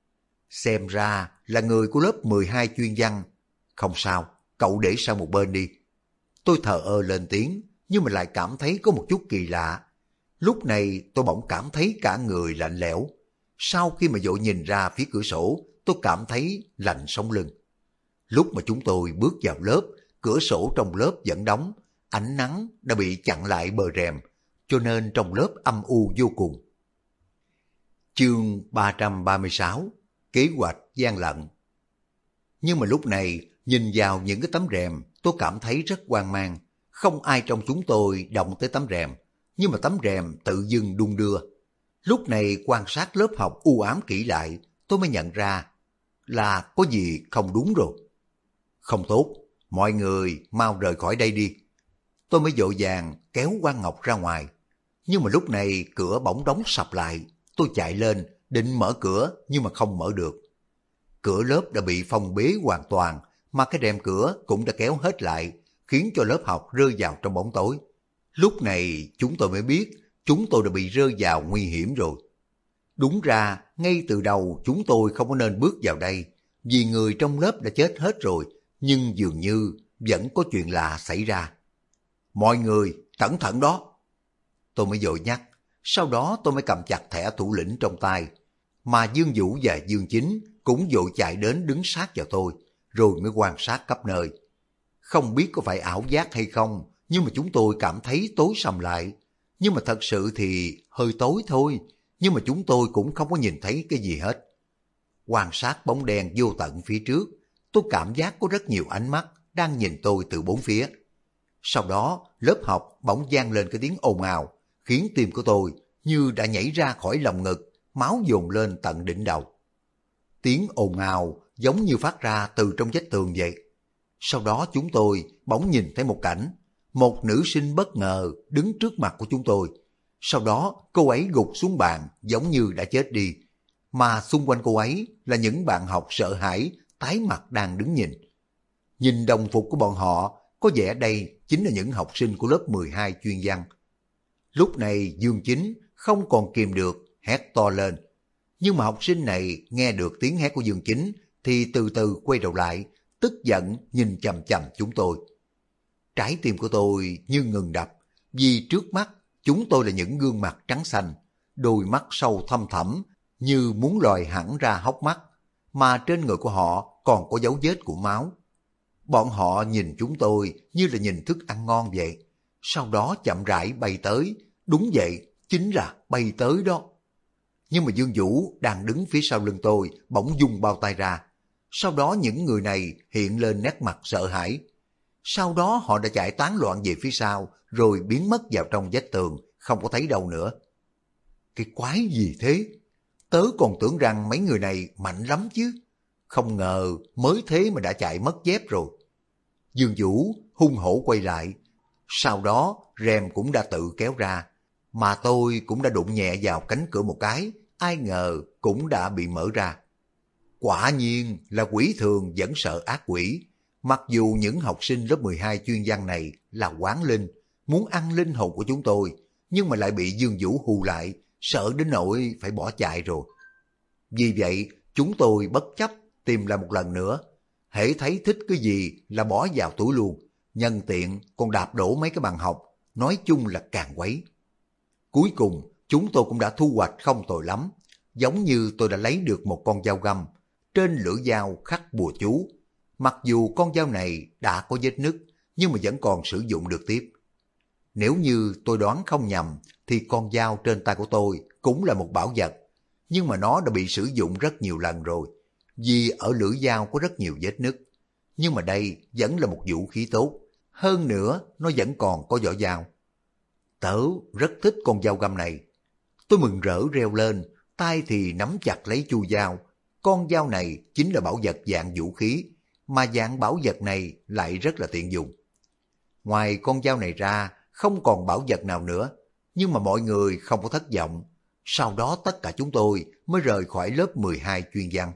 Xem ra là người của lớp 12 chuyên văn. Không sao, cậu để sang một bên đi. Tôi thờ ơ lên tiếng, nhưng mà lại cảm thấy có một chút kỳ lạ. Lúc này tôi bỗng cảm thấy cả người lạnh lẽo. Sau khi mà vội nhìn ra phía cửa sổ, tôi cảm thấy lạnh sống lưng. Lúc mà chúng tôi bước vào lớp, cửa sổ trong lớp vẫn đóng, ánh nắng đã bị chặn lại bờ rèm, cho nên trong lớp âm u vô cùng. Chương 336: Kế hoạch gian lận. Nhưng mà lúc này, nhìn vào những cái tấm rèm, tôi cảm thấy rất hoang mang. Không ai trong chúng tôi động tới tấm rèm, nhưng mà tấm rèm tự dưng đung đưa. Lúc này quan sát lớp học u ám kỹ lại, tôi mới nhận ra là có gì không đúng rồi. Không tốt, mọi người mau rời khỏi đây đi. Tôi mới vội vàng kéo Quang Ngọc ra ngoài. Nhưng mà lúc này cửa bỗng đóng sập lại. Tôi chạy lên, định mở cửa nhưng mà không mở được. Cửa lớp đã bị phong bế hoàn toàn, mà cái rèm cửa cũng đã kéo hết lại, khiến cho lớp học rơi vào trong bóng tối. Lúc này chúng tôi mới biết chúng tôi đã bị rơi vào nguy hiểm rồi. Đúng ra, ngay từ đầu chúng tôi không có nên bước vào đây, vì người trong lớp đã chết hết rồi, nhưng dường như vẫn có chuyện lạ xảy ra. Mọi người, cẩn thận đó! Tôi mới vội nhắc, sau đó tôi mới cầm chặt thẻ thủ lĩnh trong tay, mà Dương Vũ và Dương Chính cũng vội chạy đến đứng sát vào tôi, rồi mới quan sát khắp nơi. Không biết có phải ảo giác hay không, nhưng mà chúng tôi cảm thấy tối sầm lại. Nhưng mà thật sự thì hơi tối thôi, nhưng mà chúng tôi cũng không có nhìn thấy cái gì hết. Quan sát bóng đen vô tận phía trước, tôi cảm giác có rất nhiều ánh mắt đang nhìn tôi từ bốn phía. Sau đó, lớp học bỗng vang lên cái tiếng ồn ào, khiến tim của tôi như đã nhảy ra khỏi lồng ngực, máu dồn lên tận đỉnh đầu. Tiếng ồn ào giống như phát ra từ trong vách tường vậy. Sau đó chúng tôi bỗng nhìn thấy một cảnh, một nữ sinh bất ngờ đứng trước mặt của chúng tôi. Sau đó cô ấy gục xuống bàn giống như đã chết đi, mà xung quanh cô ấy là những bạn học sợ hãi, tái mặt đang đứng nhìn. Nhìn đồng phục của bọn họ, có vẻ đây chính là những học sinh của lớp 12 chuyên văn. Lúc này Dương Chính không còn kìm được, hét to lên. Nhưng mà học sinh này nghe được tiếng hét của Dương Chính thì từ từ quay đầu lại, tức giận nhìn chằm chằm chúng tôi. Trái tim của tôi như ngừng đập, vì trước mắt chúng tôi là những gương mặt trắng xanh, đôi mắt sâu thâm thẳm như muốn lòi hẳn ra hốc mắt, mà trên người của họ còn có dấu vết của máu. Bọn họ nhìn chúng tôi như là nhìn thức ăn ngon vậy, sau đó chậm rãi bay tới, đúng vậy, chính là bay tới đó. Nhưng mà Dương Vũ đang đứng phía sau lưng tôi bỗng dùng bao tay ra. Sau đó những người này hiện lên nét mặt sợ hãi. Sau đó họ đã chạy tán loạn về phía sau, rồi biến mất vào trong vách tường, không có thấy đâu nữa. Cái quái gì thế? Tớ còn tưởng rằng mấy người này mạnh lắm chứ. Không ngờ mới thế mà đã chạy mất dép rồi. Dương Vũ hung hổ quay lại. Sau đó rèm cũng đã tự kéo ra, mà tôi cũng đã đụng nhẹ vào cánh cửa một cái, ai ngờ cũng đã bị mở ra. Quả nhiên là quỷ thường vẫn sợ ác quỷ. Mặc dù những học sinh lớp 12 chuyên văn này là quán linh, muốn ăn linh hồn của chúng tôi, nhưng mà lại bị Dương Vũ hù lại, sợ đến nỗi phải bỏ chạy rồi. Vì vậy, chúng tôi bất chấp tìm lại một lần nữa. Hễ thấy thích cái gì là bỏ vào túi luôn, nhân tiện còn đạp đổ mấy cái bàn học, nói chung là càng quấy. Cuối cùng, chúng tôi cũng đã thu hoạch không tồi lắm, giống như tôi đã lấy được một con dao găm, trên lưỡi dao khắc bùa chú. Mặc dù con dao này đã có vết nứt, nhưng mà vẫn còn sử dụng được tiếp. Nếu như tôi đoán không nhầm, thì con dao trên tay của tôi cũng là một bảo vật, nhưng mà nó đã bị sử dụng rất nhiều lần rồi, vì ở lưỡi dao có rất nhiều vết nứt. Nhưng mà đây vẫn là một vũ khí tốt, hơn nữa nó vẫn còn có vỏ dao. Tớ rất thích con dao găm này. Tôi mừng rỡ reo lên, tay thì nắm chặt lấy chu dao. Con dao này chính là bảo vật dạng vũ khí, mà dạng bảo vật này lại rất là tiện dụng. Ngoài con dao này ra, không còn bảo vật nào nữa, nhưng mà mọi người không có thất vọng. Sau đó tất cả chúng tôi mới rời khỏi lớp 12 chuyên văn.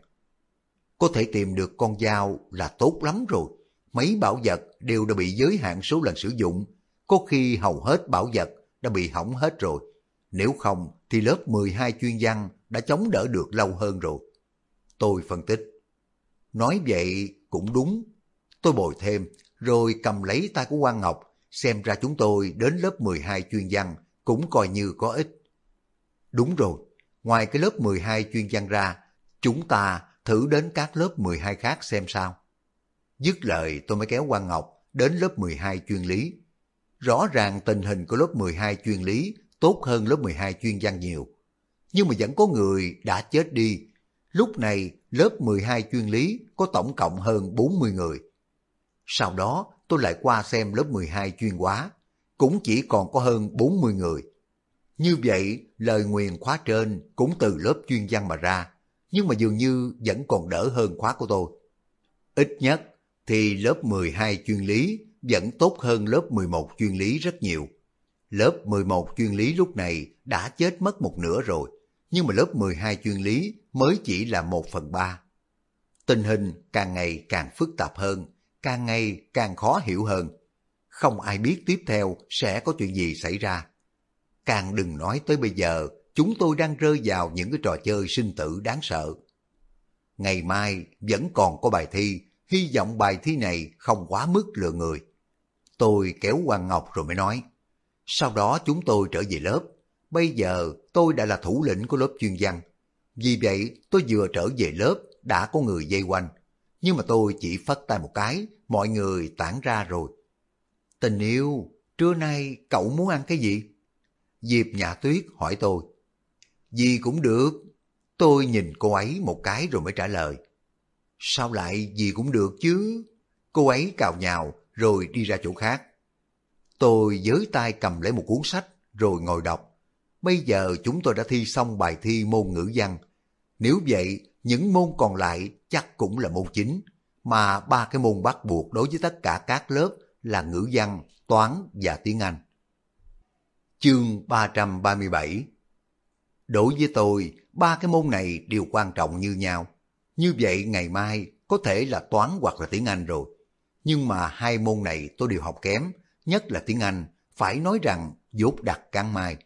Có thể tìm được con dao là tốt lắm rồi. Mấy bảo vật đều đã bị giới hạn số lần sử dụng, có khi hầu hết bảo vật đã bị hỏng hết rồi. Nếu không thì lớp 12 chuyên văn đã chống đỡ được lâu hơn rồi. Tôi phân tích. Nói vậy cũng đúng. Tôi bồi thêm, rồi cầm lấy tay của Quang Ngọc, xem ra chúng tôi đến lớp 12 chuyên văn cũng coi như có ích. Đúng rồi, ngoài cái lớp 12 chuyên văn ra, chúng ta thử đến các lớp 12 khác xem sao. Dứt lời tôi mới kéo Quang Ngọc đến lớp 12 chuyên lý. Rõ ràng tình hình của lớp 12 chuyên lý tốt hơn lớp 12 chuyên văn nhiều. Nhưng mà vẫn có người đã chết đi. Lúc này lớp 12 chuyên lý có tổng cộng hơn 40 người. Sau đó tôi lại qua xem lớp 12 chuyên hóa, cũng chỉ còn có hơn 40 người. Như vậy lời nguyền khóa trên cũng từ lớp chuyên văn mà ra, nhưng mà dường như vẫn còn đỡ hơn khóa của tôi. Ít nhất thì lớp 12 chuyên lý vẫn tốt hơn lớp 11 chuyên lý rất nhiều. Lớp 11 chuyên lý lúc này đã chết mất một nửa rồi, nhưng mà lớp 12 chuyên lý mới chỉ là 1/3. Tình hình càng ngày càng phức tạp hơn. càng ngày càng khó hiểu hơn. Không ai biết tiếp theo sẽ có chuyện gì xảy ra. Càng đừng nói tới bây giờ, chúng tôi đang rơi vào những cái trò chơi sinh tử đáng sợ. Ngày mai vẫn còn có bài thi, hy vọng bài thi này không quá mức lừa người. Tôi kéo Hoàng Ngọc rồi mới nói. Sau đó chúng tôi trở về lớp. Bây giờ tôi đã là thủ lĩnh của lớp chuyên văn. Vì vậy tôi vừa trở về lớp đã có người vây quanh. Nhưng mà tôi chỉ phất tay một cái, mọi người tản ra rồi. Tình yêu, trưa nay cậu muốn ăn cái gì? Diệp Nhã Tuyết hỏi tôi. Gì cũng được. Tôi nhìn cô ấy một cái rồi mới trả lời. Sao lại gì cũng được chứ? Cô ấy cào nhào rồi đi ra chỗ khác. Tôi với tay cầm lấy một cuốn sách rồi ngồi đọc. Bây giờ chúng tôi đã thi xong bài thi môn ngữ văn. Nếu vậy, những môn còn lại chắc cũng là môn chính. Mà 3 cái môn bắt buộc đối với tất cả các lớp là ngữ văn, toán và tiếng Anh. Chương 337. Đối với tôi, 3 cái môn này đều quan trọng như nhau. Như vậy ngày mai có thể là toán hoặc là tiếng Anh rồi. Nhưng mà 2 môn này tôi đều học kém, nhất là tiếng Anh, phải nói rằng dốt đặt cán mai.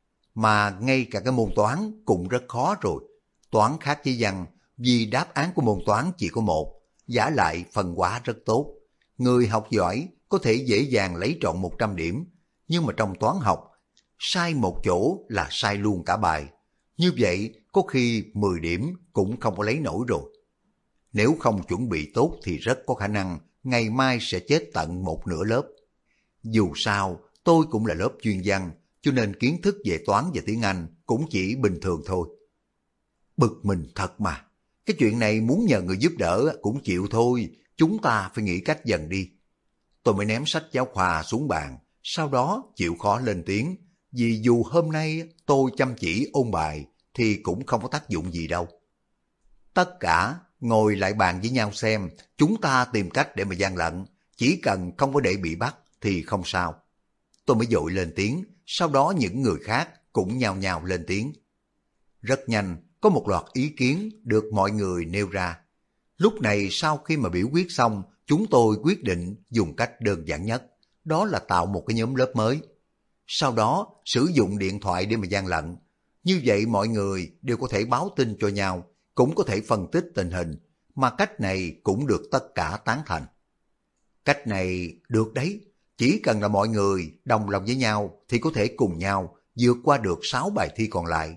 Mà ngay cả cái môn toán cũng rất khó rồi. Toán khác với văn, vì đáp án của môn toán chỉ có 1, vả lại phân hóa rất tốt. Người học giỏi có thể dễ dàng lấy trọn 100 điểm, nhưng mà trong toán học, sai một chỗ là sai luôn cả bài. Như vậy có khi 10 điểm cũng không có lấy nổi rồi. Nếu không chuẩn bị tốt thì rất có khả năng ngày mai sẽ chết tận một nửa lớp. Dù sao, tôi cũng là lớp chuyên văn, cho nên kiến thức về toán và tiếng Anh cũng chỉ bình thường thôi. Bực mình thật mà, cái chuyện này muốn nhờ người giúp đỡ cũng chịu thôi, chúng ta phải nghĩ cách dần đi. Tôi mới ném sách giáo khoa xuống bàn, sau đó chịu khó lên tiếng, vì dù hôm nay tôi chăm chỉ ôn bài thì cũng không có tác dụng gì đâu. Tất cả ngồi lại bàn với nhau xem, chúng ta tìm cách để mà gian lận, chỉ cần không có để bị bắt thì không sao. Tôi mới vội lên tiếng, sau đó những người khác cũng nhao nhao lên tiếng. Rất nhanh, có một loạt ý kiến được mọi người nêu ra. Lúc này sau khi mà biểu quyết xong, chúng tôi quyết định dùng cách đơn giản nhất, đó là tạo một cái nhóm lớp mới. Sau đó sử dụng điện thoại để mà gian lận. Như vậy mọi người đều có thể báo tin cho nhau, cũng có thể phân tích tình hình, mà cách này cũng được tất cả tán thành. Cách này được đấy, chỉ cần là mọi người đồng lòng với nhau thì có thể cùng nhau vượt qua được 6 bài thi còn lại.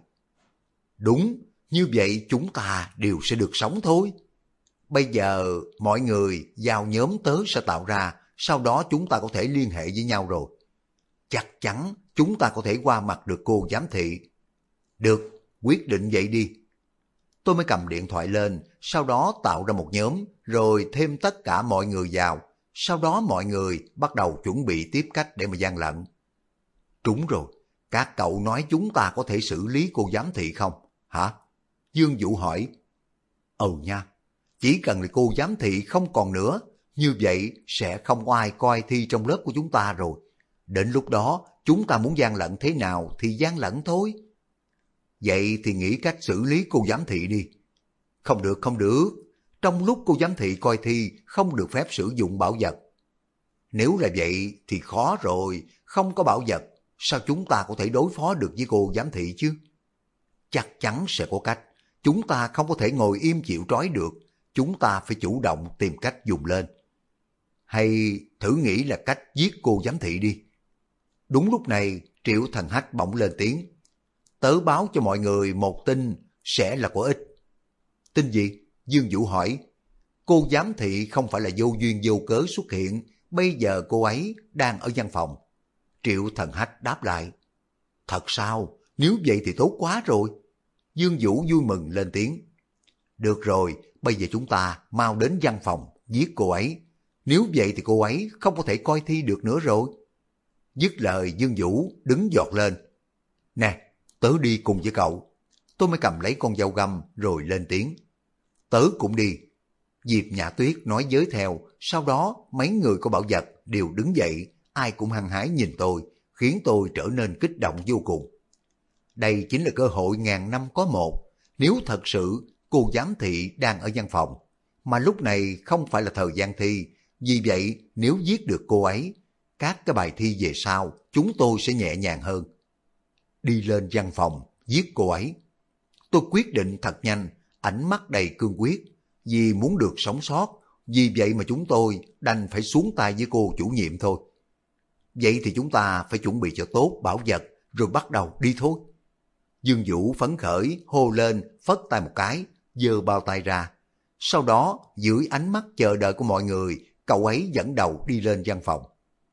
Đúng, như vậy chúng ta đều sẽ được sống thôi. Bây giờ mọi người giao nhóm tớ sẽ tạo ra, sau đó chúng ta có thể liên hệ với nhau rồi. Chắc chắn chúng ta có thể qua mặt được cô giám thị. Được, quyết định vậy đi. Tôi mới cầm điện thoại lên, sau đó tạo ra một nhóm, rồi thêm tất cả mọi người vào. Sau đó mọi người bắt đầu chuẩn bị tiếp cách để mà gian lận. Trúng rồi, các cậu nói chúng ta có thể xử lý cô giám thị không? Hả? Dương Vũ hỏi. Nha, chỉ cần là cô giám thị không còn nữa, như vậy sẽ không có ai coi thi trong lớp của chúng ta rồi. Đến lúc đó, chúng ta muốn gian lận thế nào thì gian lận thôi. Vậy thì nghĩ cách xử lý cô giám thị đi. Không được, không được. Trong lúc cô giám thị coi thi, không được phép sử dụng bảo vật. Nếu là vậy thì khó rồi, không có bảo vật, sao chúng ta có thể đối phó được với cô giám thị chứ? Chắc chắn sẽ có cách, chúng ta không có thể ngồi im chịu trói được, chúng ta phải chủ động tìm cách dùng lên. Hay thử nghĩ là cách giết cô giám thị đi. Đúng lúc này, Triệu Thần Hách bỗng lên tiếng. Tớ báo cho mọi người một tin sẽ là có ích. Tin gì? Dương Vũ hỏi. Cô giám thị không phải là vô duyên vô cớ xuất hiện, bây giờ cô ấy đang ở văn phòng. Triệu Thần Hách đáp lại. Thật sao? Nếu vậy thì tốt quá rồi. Dương Vũ vui mừng lên tiếng. Được rồi, bây giờ chúng ta mau đến văn phòng giết cô ấy. Nếu vậy thì cô ấy không có thể coi thi được nữa rồi. Dứt lời Dương Vũ đứng giọt lên. Nè, tớ đi cùng với cậu. Tôi mới cầm lấy con dao găm rồi lên tiếng. Tớ cũng đi. Diệp Nhã Tuyết nói giới theo, sau đó mấy người có bảo vật đều đứng dậy, ai cũng hăng hái nhìn tôi, khiến tôi trở nên kích động vô cùng. Đây chính là cơ hội ngàn năm có một, nếu thật sự cô giám thị đang ở văn phòng, mà lúc này không phải là thời gian thi, Vì vậy, nếu giết được cô ấy, các cái bài thi về sau, chúng tôi sẽ nhẹ nhàng hơn. Đi lên văn phòng, giết cô ấy. Tôi quyết định thật nhanh, ánh mắt đầy cương quyết. Vì muốn được sống sót, vì vậy mà chúng tôi đành phải xuống tay với cô chủ nhiệm thôi. Vậy thì chúng ta phải chuẩn bị cho tốt bảo vật, rồi bắt đầu đi thôi. Dương Vũ phấn khởi, hô lên, phất tay một cái, giơ bao tay ra. Sau đó, dưới ánh mắt chờ đợi của mọi người, cậu ấy dẫn đầu đi lên văn phòng.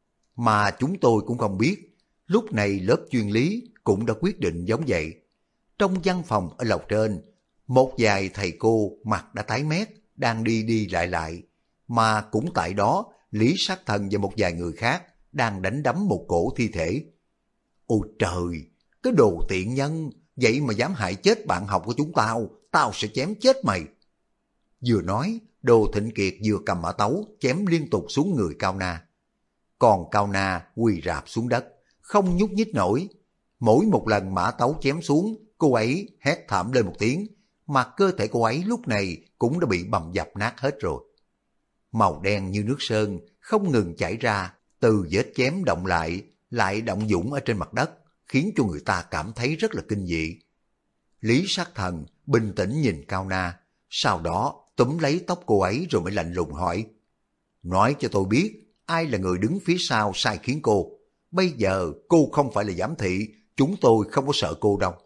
Mà chúng tôi cũng không biết, lúc này lớp chuyên lý cũng đã quyết định giống vậy. Trong văn phòng ở lầu trên, một vài thầy cô mặt đã tái mét, đang đi đi lại lại. Mà cũng tại đó, Lý Sát Thần và một vài người khác đang đánh đấm một cổ thi thể. Ôi trời, cái đồ tiện nhân, vậy mà dám hại chết bạn học của chúng tao, tao sẽ chém chết mày. Vừa nói, Đồ Thịnh Kiệt vừa cầm mã tấu chém liên tục xuống người Cao Na. Còn Cao Na quỳ rạp xuống đất, không nhúc nhích nổi. Mỗi một lần mã tấu chém xuống, cô ấy hét thảm lên một tiếng, mà cơ thể cô ấy lúc này cũng đã bị bầm dập nát hết rồi. Màu đen như nước sơn không ngừng chảy ra, từ vết chém động lại động dũng ở trên mặt đất, khiến cho người ta cảm thấy rất là kinh dị. Lý Sát Thần bình tĩnh nhìn Cao Na, sau đó túm lấy tóc cô ấy rồi mới lạnh lùng hỏi: nói cho tôi biết, ai là người đứng phía sau sai khiến cô? Bây giờ cô không phải là giám thị, chúng tôi không có sợ cô đâu.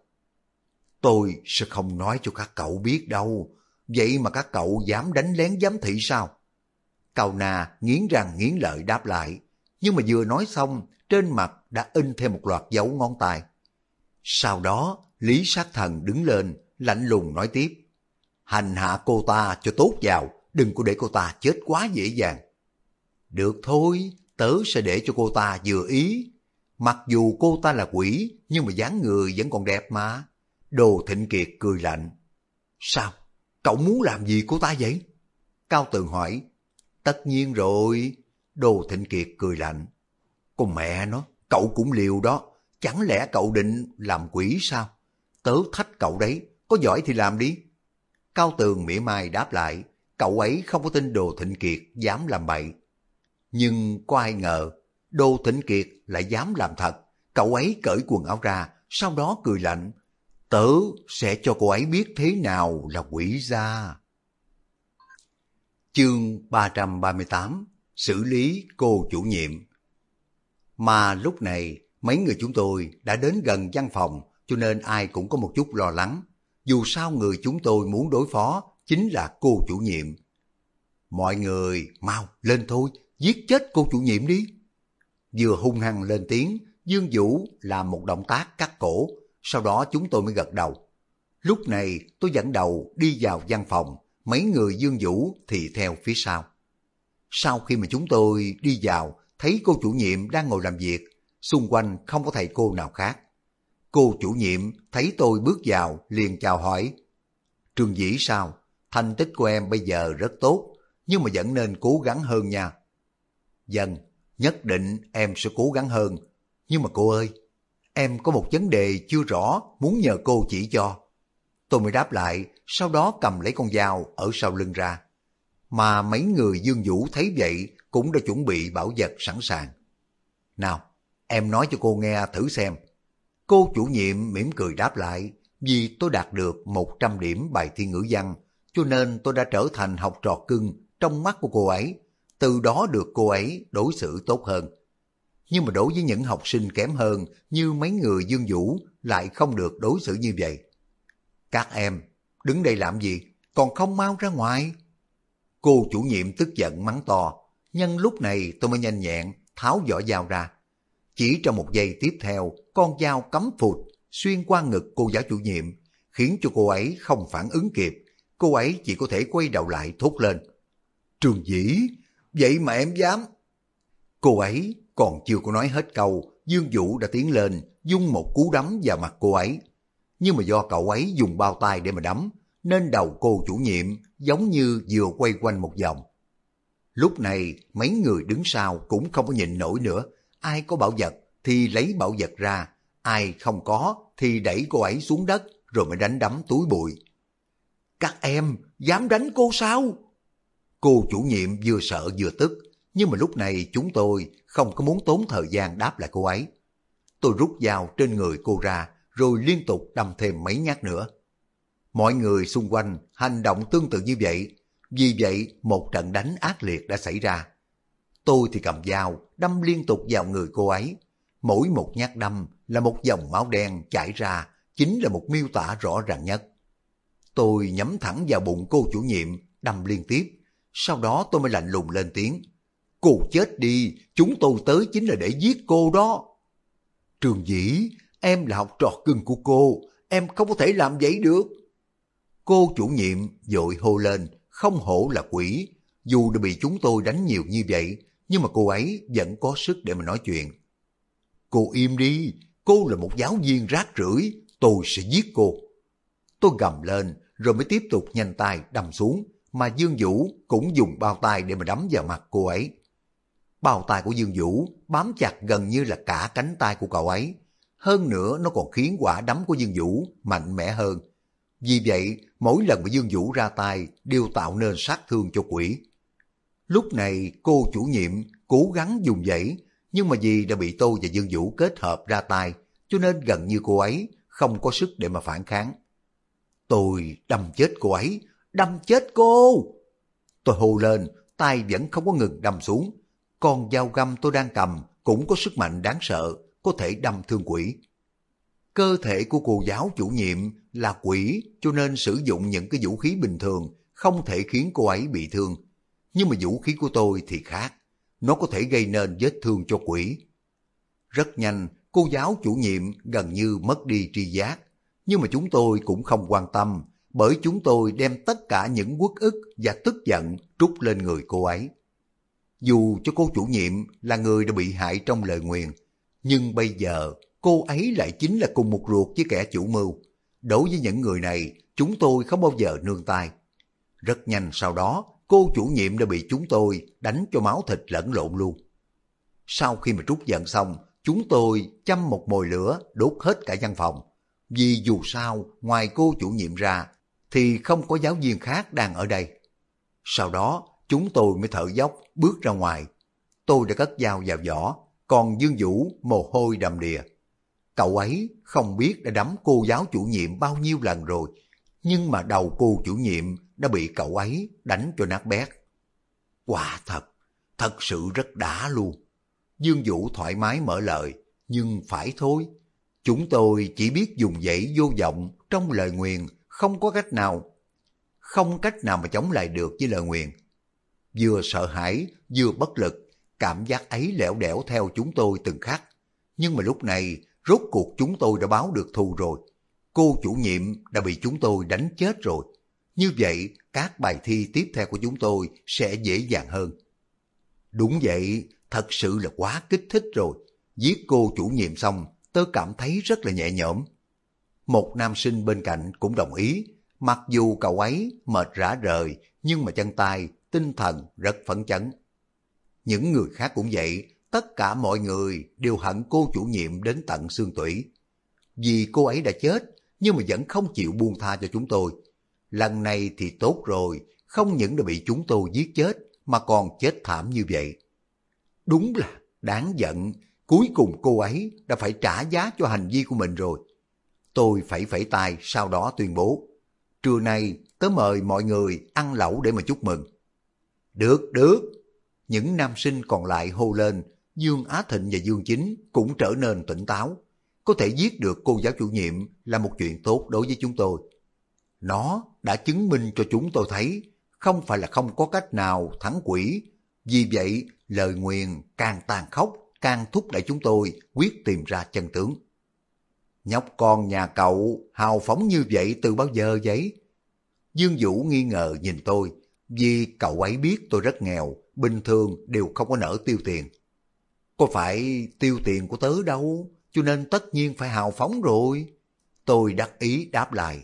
Tôi sẽ không nói cho các cậu biết đâu, vậy mà các cậu dám đánh lén giám thị sao? Cao Na nghiến răng nghiến lợi đáp lại, nhưng mà vừa nói xong, trên mặt đã in thêm một loạt dấu ngón tay. Sau đó, Lý Sát Thần đứng lên, lạnh lùng nói tiếp: hành hạ cô ta cho tốt vào, đừng có để cô ta chết quá dễ dàng. Được thôi, tớ sẽ để cho cô ta vừa ý. Mặc dù cô ta là quỷ, nhưng mà dáng người vẫn còn đẹp mà. Đồ Thịnh Kiệt cười lạnh. Sao? Cậu muốn làm gì cô ta vậy? Cao Tường hỏi. Tất nhiên rồi. Đồ Thịnh Kiệt cười lạnh. Con mẹ nó, cậu cũng liều đó. Chẳng lẽ cậu định làm quỷ sao? Tớ thách cậu đấy, có giỏi thì làm đi. Cao Tường mỉa mai đáp lại. Cậu ấy không có tin Đồ Thịnh Kiệt dám làm bậy. Nhưng có ai ngờ, Đồ Thịnh Kiệt lại dám làm thật. Cậu ấy cởi quần áo ra, sau đó cười lạnh. Tớ sẽ cho cô ấy biết thế nào là quỷ gia. Chương 338: xử lý cô chủ nhiệm. Mà lúc này, mấy người chúng tôi đã đến gần văn phòng, cho nên ai cũng có một chút lo lắng. Dù sao người chúng tôi muốn đối phó chính là cô chủ nhiệm. Mọi người mau lên thôi, giết chết cô chủ nhiệm đi. Vừa hung hăng lên tiếng, Dương Vũ làm một động tác cắt cổ, sau đó chúng tôi mới gật đầu. Lúc này tôi dẫn đầu đi vào văn phòng, mấy người Dương Vũ thì theo phía sau. Sau khi mà chúng tôi đi vào, thấy cô chủ nhiệm đang ngồi làm việc, xung quanh không có thầy cô nào khác. Cô chủ nhiệm thấy tôi bước vào liền chào hỏi. Trương Dĩ sao? Thành tích của em bây giờ rất tốt, nhưng mà vẫn nên cố gắng hơn nha. Vâng, nhất định em sẽ cố gắng hơn. Nhưng mà cô ơi, em có một vấn đề chưa rõ muốn nhờ cô chỉ cho. Tôi mới đáp lại, sau đó cầm lấy con dao ở sau lưng ra. Mà mấy người Dương Vũ thấy vậy cũng đã chuẩn bị bảo vật sẵn sàng. Nào, em nói cho cô nghe thử xem. Cô chủ nhiệm mỉm cười đáp lại, vì tôi đạt được 100 điểm bài thi ngữ văn, cho nên tôi đã trở thành học trò cưng trong mắt của cô ấy, từ đó được cô ấy đối xử tốt hơn. Nhưng mà đối với những học sinh kém hơn như mấy người Dương Vũ lại không được đối xử như vậy. Các em, đứng đây làm gì, còn không mau ra ngoài. Cô chủ nhiệm tức giận mắng to, nhân lúc này tôi mới nhanh nhẹn tháo vỏ dao ra. Chỉ trong một giây tiếp theo, con dao cắm phụt xuyên qua ngực cô giáo chủ nhiệm, khiến cho cô ấy không phản ứng kịp. Cô ấy chỉ có thể quay đầu lại thốt lên. Trường Dĩ, vậy mà em dám. Cô ấy còn chưa có nói hết câu, Dương Vũ đã tiến lên, dung một cú đấm vào mặt cô ấy. Nhưng mà do cậu ấy dùng bao tay để mà đấm, nên đầu cô chủ nhiệm giống như vừa quay quanh một vòng. Lúc này, mấy người đứng sau cũng không có nhịn nổi nữa. Ai có bảo vật thì lấy bảo vật ra, ai không có thì đẩy cô ấy xuống đất rồi mới đánh đấm túi bụi. Các em dám đánh cô sao? Cô chủ nhiệm vừa sợ vừa tức, Nhưng mà lúc này chúng tôi không có muốn tốn thời gian đáp lại cô ấy. Tôi rút dao trên người cô ra, rồi liên tục đâm thêm mấy nhát nữa. Mọi người xung quanh hành động tương tự như vậy, vì vậy một trận đánh ác liệt đã xảy ra. Tôi thì cầm dao, đâm liên tục vào người cô ấy. Mỗi một nhát đâm là một dòng máu đen chảy ra, chính là một miêu tả rõ ràng nhất. Tôi nhắm thẳng vào bụng cô chủ nhiệm, đâm liên tiếp. Sau đó tôi mới lạnh lùng lên tiếng. Cô chết đi, chúng tôi tới chính là để giết cô đó. Trường Dĩ, em là học trò cưng của cô, em không có thể làm vậy được. Cô chủ nhiệm vội hô lên, không hổ là quỷ. Dù đã bị chúng tôi đánh nhiều như vậy, nhưng mà cô ấy vẫn có sức để mà nói chuyện. Cô im đi, cô là một giáo viên rác rưởi, tôi sẽ giết cô. Tôi gầm lên, rồi mới tiếp tục nhanh tay đâm xuống, mà Dương Vũ cũng dùng bao tay để mà đấm vào mặt cô ấy. Bao tay của Dương Vũ bám chặt gần như là cả cánh tay của cậu ấy. Hơn nữa nó còn khiến quả đấm của Dương Vũ mạnh mẽ hơn. Vì vậy, mỗi lần mà Dương Vũ ra tay đều tạo nên sát thương cho quỷ. Lúc này cô chủ nhiệm cố gắng dùng dãy, nhưng mà vì đã bị tôi và Dương Vũ kết hợp ra tay, cho nên gần như cô ấy không có sức để mà phản kháng. Tôi đâm chết cô ấy, đâm chết cô! Tôi hô lên, tay vẫn không có ngừng đâm xuống. Còn dao găm tôi đang cầm cũng có sức mạnh đáng sợ, có thể đâm thương quỷ. Cơ thể của cô giáo chủ nhiệm là quỷ, cho nên sử dụng những cái vũ khí bình thường không thể khiến cô ấy bị thương. Nhưng mà vũ khí của tôi thì khác, nó có thể gây nên vết thương cho quỷ. Rất nhanh, cô giáo chủ nhiệm gần như mất đi tri giác, nhưng mà chúng tôi cũng không quan tâm, bởi chúng tôi đem tất cả những uất ức và tức giận trút lên người cô ấy. Dù cho cô chủ nhiệm là người đã bị hại trong lời nguyền, nhưng bây giờ cô ấy lại chính là cùng một ruột với kẻ chủ mưu. Đối với những người này, chúng tôi không bao giờ nương tay. Rất nhanh sau đó, cô chủ nhiệm đã bị chúng tôi đánh cho máu thịt lẫn lộn luôn. Sau khi mà trút giận xong, chúng tôi châm một mồi lửa đốt hết cả văn phòng. Vì dù sao, ngoài cô chủ nhiệm ra, thì không có giáo viên khác đang ở đây. Sau đó, chúng tôi mới thở dốc bước ra ngoài. Tôi đã cất dao vào vỏ, còn Dương Vũ mồ hôi đầm đìa. Cậu ấy không biết đã đấm cô giáo chủ nhiệm bao nhiêu lần rồi, nhưng mà đầu cô chủ nhiệm đã bị cậu ấy đánh cho nát bét. Quả thật sự rất đã luôn. Dương Vũ thoải mái mở lời, nhưng phải thôi. Chúng tôi chỉ biết dùng dãy vô vọng trong lời nguyền, không có cách nào. Không cách nào mà chống lại được với lời nguyền. Vừa sợ hãi, vừa bất lực, cảm giác ấy lẻo đẻo theo chúng tôi từng khắc. Nhưng mà lúc này, rốt cuộc chúng tôi đã báo được thù rồi. Cô chủ nhiệm đã bị chúng tôi đánh chết rồi. Như vậy, các bài thi tiếp theo của chúng tôi sẽ dễ dàng hơn. Đúng vậy, thật sự là quá kích thích rồi. Giết cô chủ nhiệm xong, tôi cảm thấy rất là nhẹ nhõm. Một nam sinh bên cạnh cũng đồng ý. Mặc dù cậu ấy mệt rã rời, nhưng mà chân tay, tinh thần rất phấn chấn. Những người khác cũng vậy, tất cả mọi người đều hận cô chủ nhiệm đến tận xương tủy. Vì cô ấy đã chết, nhưng mà vẫn không chịu buông tha cho chúng tôi. Lần này thì tốt rồi, không những đã bị chúng tôi giết chết, mà còn chết thảm như vậy. Đúng là đáng giận, cuối cùng cô ấy đã phải trả giá cho hành vi của mình rồi. Tôi phẩy tay sau đó tuyên bố, trưa nay tớ mời mọi người ăn lẩu để mà chúc mừng. Được. Những nam sinh còn lại hô lên, Dương Á Thịnh và Dương Chính cũng trở nên tỉnh táo. Có thể giết được cô giáo chủ nhiệm là một chuyện tốt đối với chúng tôi. Nó đã chứng minh cho chúng tôi thấy không phải là không có cách nào thắng quỷ. Vì vậy, lời nguyền càng tàn khốc, càng thúc đẩy chúng tôi quyết tìm ra chân tướng. Nhóc con nhà cậu hào phóng như vậy từ bao giờ vậy? Dương Vũ nghi ngờ nhìn tôi, vì cậu ấy biết tôi rất nghèo, bình thường đều không có nỡ tiêu tiền. Có phải tiêu tiền của tớ đâu, cho nên tất nhiên phải hào phóng rồi. Tôi đắc ý đáp lại.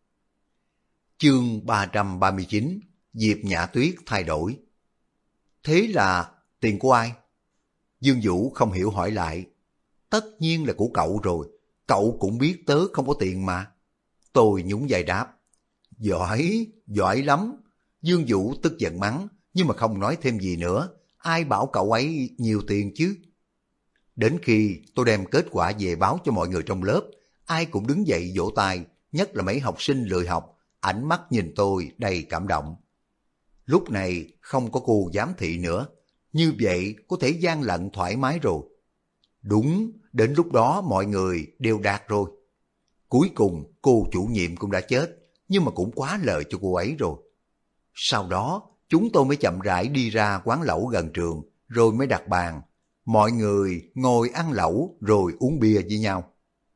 Chương 339, Diệp Nhã Tuyết thay đổi. Thế là tiền của ai? Dương Vũ không hiểu hỏi lại. Tất nhiên là của cậu rồi, cậu cũng biết tớ không có tiền mà. Tôi nhún vai đáp. Giỏi lắm. Dương Vũ tức giận mắng, nhưng mà không nói thêm gì nữa. ai bảo cậu ấy nhiều tiền chứ? Đến khi tôi đem kết quả về báo cho mọi người trong lớp, ai cũng đứng dậy vỗ tay, nhất là mấy học sinh lười học, ánh mắt nhìn tôi đầy cảm động. Lúc này không có cô giám thị nữa, như vậy có thể gian lận thoải mái rồi. Đúng, đến lúc đó mọi người đều đạt rồi. Cuối cùng cô chủ nhiệm cũng đã chết, nhưng mà cũng quá lời cho cô ấy rồi. Sau đó chúng tôi mới chậm rãi đi ra quán lẩu gần trường, rồi mới đặt bàn. Mọi người ngồi ăn lẩu rồi uống bia với nhau.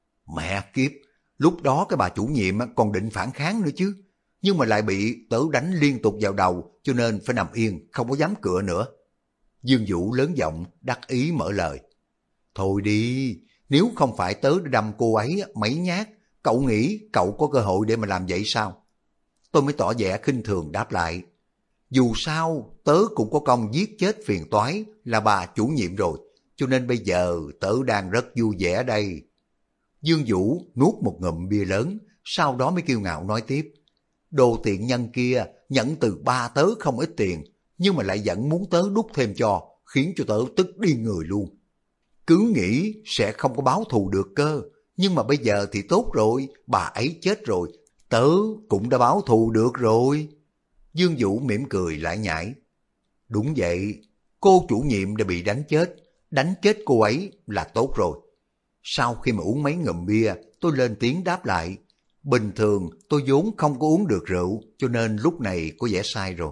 Mẹ kiếp, lúc đó cái bà chủ nhiệm còn định phản kháng nữa chứ, nhưng mà lại bị tớ đánh liên tục vào đầu, cho nên phải nằm yên, không có dám cựa nữa. Dương Vũ lớn giọng đắc ý mở lời. Thôi đi, nếu không phải tớ đã đâm cô ấy mấy nhát, cậu nghĩ cậu có cơ hội để mà làm vậy sao? Tôi mới tỏ vẻ khinh thường đáp lại. Dù sao, tớ cũng có công giết chết phiền toái là bà chủ nhiệm rồi, cho nên bây giờ tớ đang rất vui vẻ đây. Dương Vũ nuốt một ngụm bia lớn, sau đó mới kiêu ngạo nói tiếp. Đồ tiện nhân kia nhận từ ba tớ không ít tiền, nhưng mà lại vẫn muốn tớ đút thêm cho, khiến cho tớ tức đi người luôn. Cứ nghĩ sẽ không có báo thù được cơ, nhưng mà bây giờ thì tốt rồi, bà ấy chết rồi, tớ cũng đã báo thù được rồi. Dương Vũ mỉm cười lại nhải. Đúng vậy, cô chủ nhiệm đã bị đánh chết cô ấy là tốt rồi. Sau khi mà uống mấy ngụm bia, tôi lên tiếng đáp lại. Bình thường tôi vốn không có uống được rượu, cho nên lúc này có vẻ sai rồi.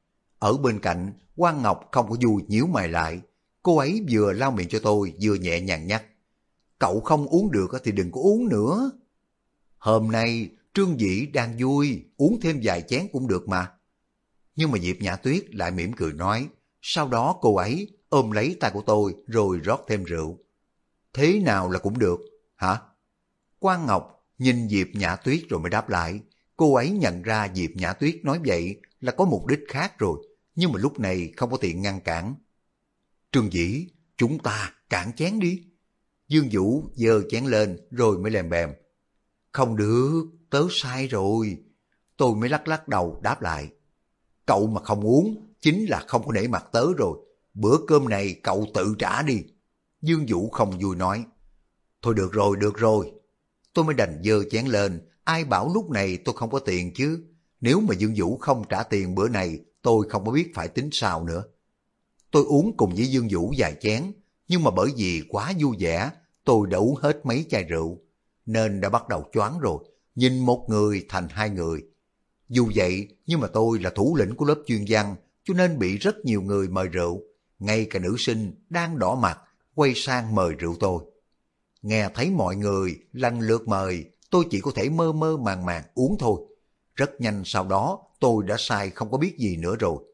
Ở bên cạnh, Quang Ngọc không có vui nhíu mày lại. Cô ấy vừa lau miệng cho tôi, vừa nhẹ nhàng nhắc. Cậu không uống được thì đừng có uống nữa. Hôm nay Trương Dĩ đang vui, uống thêm vài chén cũng được mà. Nhưng mà Diệp Nhã Tuyết lại mỉm cười nói. Sau đó cô ấy ôm lấy tay của tôi rồi rót thêm rượu. Thế nào là cũng được, hả? Quang Ngọc nhìn Diệp Nhã Tuyết rồi mới đáp lại. Cô ấy nhận ra Diệp Nhã Tuyết nói vậy là có mục đích khác rồi, nhưng mà lúc này không có tiện ngăn cản. Trương Dĩ, chúng ta cạn chén đi. Dương Vũ giơ chén lên rồi mới lèm bèm. Không được, tớ sai rồi. Tôi mới lắc lắc đầu đáp lại. Cậu mà không uống, chính là không có nể mặt tớ rồi. Bữa cơm này cậu tự trả đi. Dương Vũ không vui nói. Thôi được rồi. Tôi mới đành giơ chén lên, ai bảo lúc này tôi không có tiền chứ. Nếu mà Dương Vũ không trả tiền bữa này, tôi không có biết phải tính sao nữa. Tôi uống cùng với Dương Vũ vài chén, nhưng mà bởi vì quá vui vẻ, tôi đã uống hết mấy chai rượu, nên đã bắt đầu choáng rồi, nhìn một người thành hai người. Dù vậy, nhưng mà tôi là thủ lĩnh của lớp chuyên văn, cho nên bị rất nhiều người mời rượu. Ngay cả nữ sinh đang đỏ mặt, quay sang mời rượu tôi. Nghe thấy mọi người lần lượt mời, tôi chỉ có thể mơ mơ màng màng uống thôi. Rất nhanh sau đó, tôi đã say không có biết gì nữa rồi.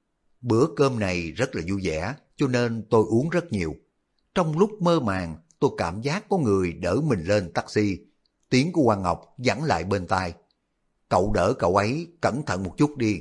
Bữa cơm này rất là vui vẻ, cho nên tôi uống rất nhiều. Trong lúc mơ màng, tôi cảm giác có người đỡ mình lên taxi. Tiếng của Quang Ngọc vẳng lại bên tai. Cậu đỡ cậu ấy, cẩn thận một chút đi.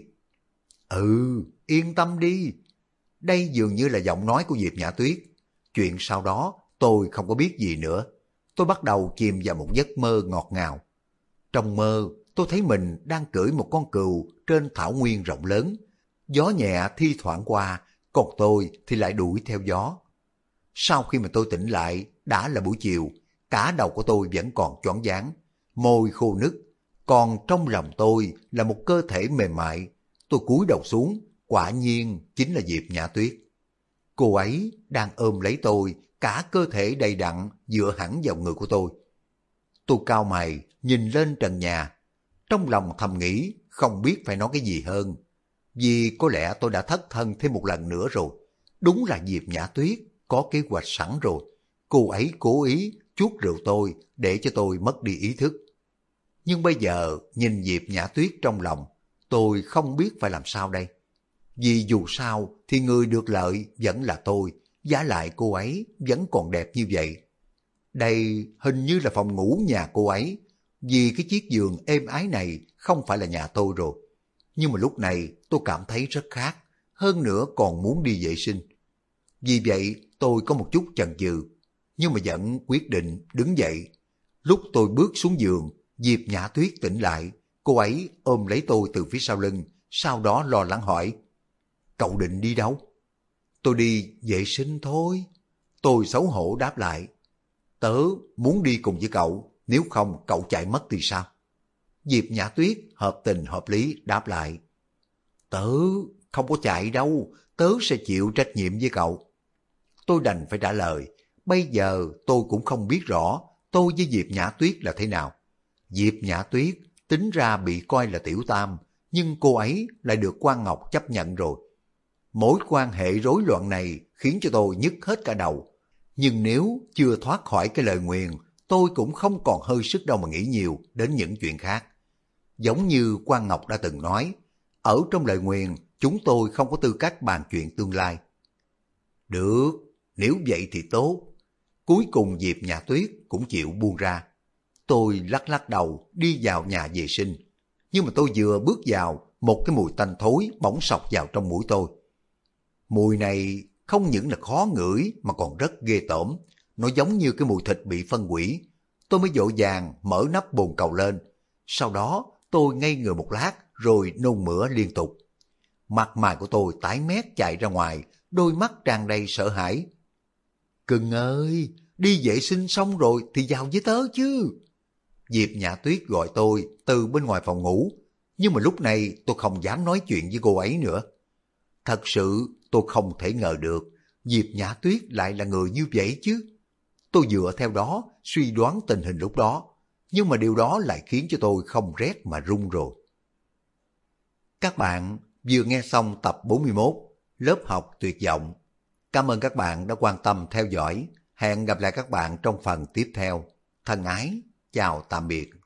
Ừ, yên tâm đi. Đây dường như là giọng nói của Diệp Nhã Tuyết. Chuyện sau đó tôi không có biết gì nữa. Tôi bắt đầu chìm vào một giấc mơ ngọt ngào. Trong mơ, tôi thấy mình đang cưỡi một con cừu trên thảo nguyên rộng lớn. Gió nhẹ thi thoảng qua, còn tôi thì lại đuổi theo gió. Sau khi mà tôi tỉnh lại, đã là buổi chiều, cả đầu của tôi vẫn còn choáng váng, môi khô nứt, còn trong lòng tôi là một cơ thể mềm mại. Tôi cúi đầu xuống, quả nhiên chính là Diệp Nhã Tuyết. Cô ấy đang ôm lấy tôi, cả cơ thể đầy đặn dựa hẳn vào người của tôi. Tôi cau mày, nhìn lên trần nhà. Trong lòng thầm nghĩ, không biết phải nói cái gì hơn. Vì có lẽ tôi đã thất thân thêm một lần nữa rồi. Đúng là Diệp Nhã Tuyết có kế hoạch sẵn rồi. Cô ấy cố ý chuốt rượu tôi để cho tôi mất đi ý thức. Nhưng bây giờ nhìn Diệp Nhã Tuyết trong lòng, tôi không biết phải làm sao đây. Vì dù sao thì người được lợi vẫn là tôi, vả lại cô ấy vẫn còn đẹp như vậy. Đây hình như là phòng ngủ nhà cô ấy, vì cái chiếc giường êm ái này không phải là nhà tôi rồi. Nhưng mà lúc này tôi cảm thấy rất khác, hơn nữa còn muốn đi vệ sinh. Vì vậy tôi có một chút chần chừ, nhưng mà vẫn quyết định đứng dậy. Lúc tôi bước xuống giường, Diệp Nhã Tuyết tỉnh lại, cô ấy ôm lấy tôi từ phía sau lưng, sau đó lo lắng hỏi, cậu định đi đâu? Tôi đi vệ sinh thôi. Tôi xấu hổ đáp lại. Tớ muốn đi cùng với cậu, nếu không cậu chạy mất thì sao? Diệp Nhã Tuyết hợp tình hợp lý đáp lại. Tớ không có chạy đâu, tớ sẽ chịu trách nhiệm với cậu. Tôi đành phải trả lời, bây giờ tôi cũng không biết rõ tôi với Diệp Nhã Tuyết là thế nào. Diệp Nhã Tuyết tính ra bị coi là tiểu tam, nhưng cô ấy lại được Quan Ngọc chấp nhận rồi. Mối quan hệ rối loạn này khiến cho tôi nhức hết cả đầu. Nhưng nếu chưa thoát khỏi cái lời nguyền, tôi cũng không còn hơi sức đâu mà nghĩ nhiều đến những chuyện khác. Giống như Quan Ngọc đã từng nói, ở trong lời nguyền chúng tôi không có tư cách bàn chuyện tương lai. Được, nếu vậy thì tốt. Cuối cùng Diệp Nhã Tuyết cũng chịu buông ra. Tôi lắc lắc đầu đi vào nhà vệ sinh. Nhưng mà tôi vừa bước vào, một cái mùi tanh thối bỗng sộc vào trong mũi tôi. Mùi này không những là khó ngửi mà còn rất ghê tởm. Nó giống như cái mùi thịt bị phân hủy. Tôi mới vội vàng mở nắp bồn cầu lên. Sau đó tôi ngây người một lát rồi nôn mửa liên tục. Mặt mày của tôi tái mét chạy ra ngoài, đôi mắt tràn đầy sợ hãi. Cưng ơi, đi vệ sinh xong rồi thì vào với tớ chứ. Diệp Nhã Tuyết gọi tôi từ bên ngoài phòng ngủ, nhưng mà lúc này tôi không dám nói chuyện với cô ấy nữa. Thật sự tôi không thể ngờ được Diệp Nhã Tuyết lại là người như vậy chứ. Tôi dựa theo đó suy đoán tình hình lúc đó, nhưng mà điều đó lại khiến cho tôi không rét mà run rồi. Các bạn vừa nghe xong tập 41 Lớp học tuyệt vọng. Cảm ơn các bạn đã quan tâm theo dõi. Hẹn gặp lại các bạn trong phần tiếp theo. Thân ái, chào tạm biệt.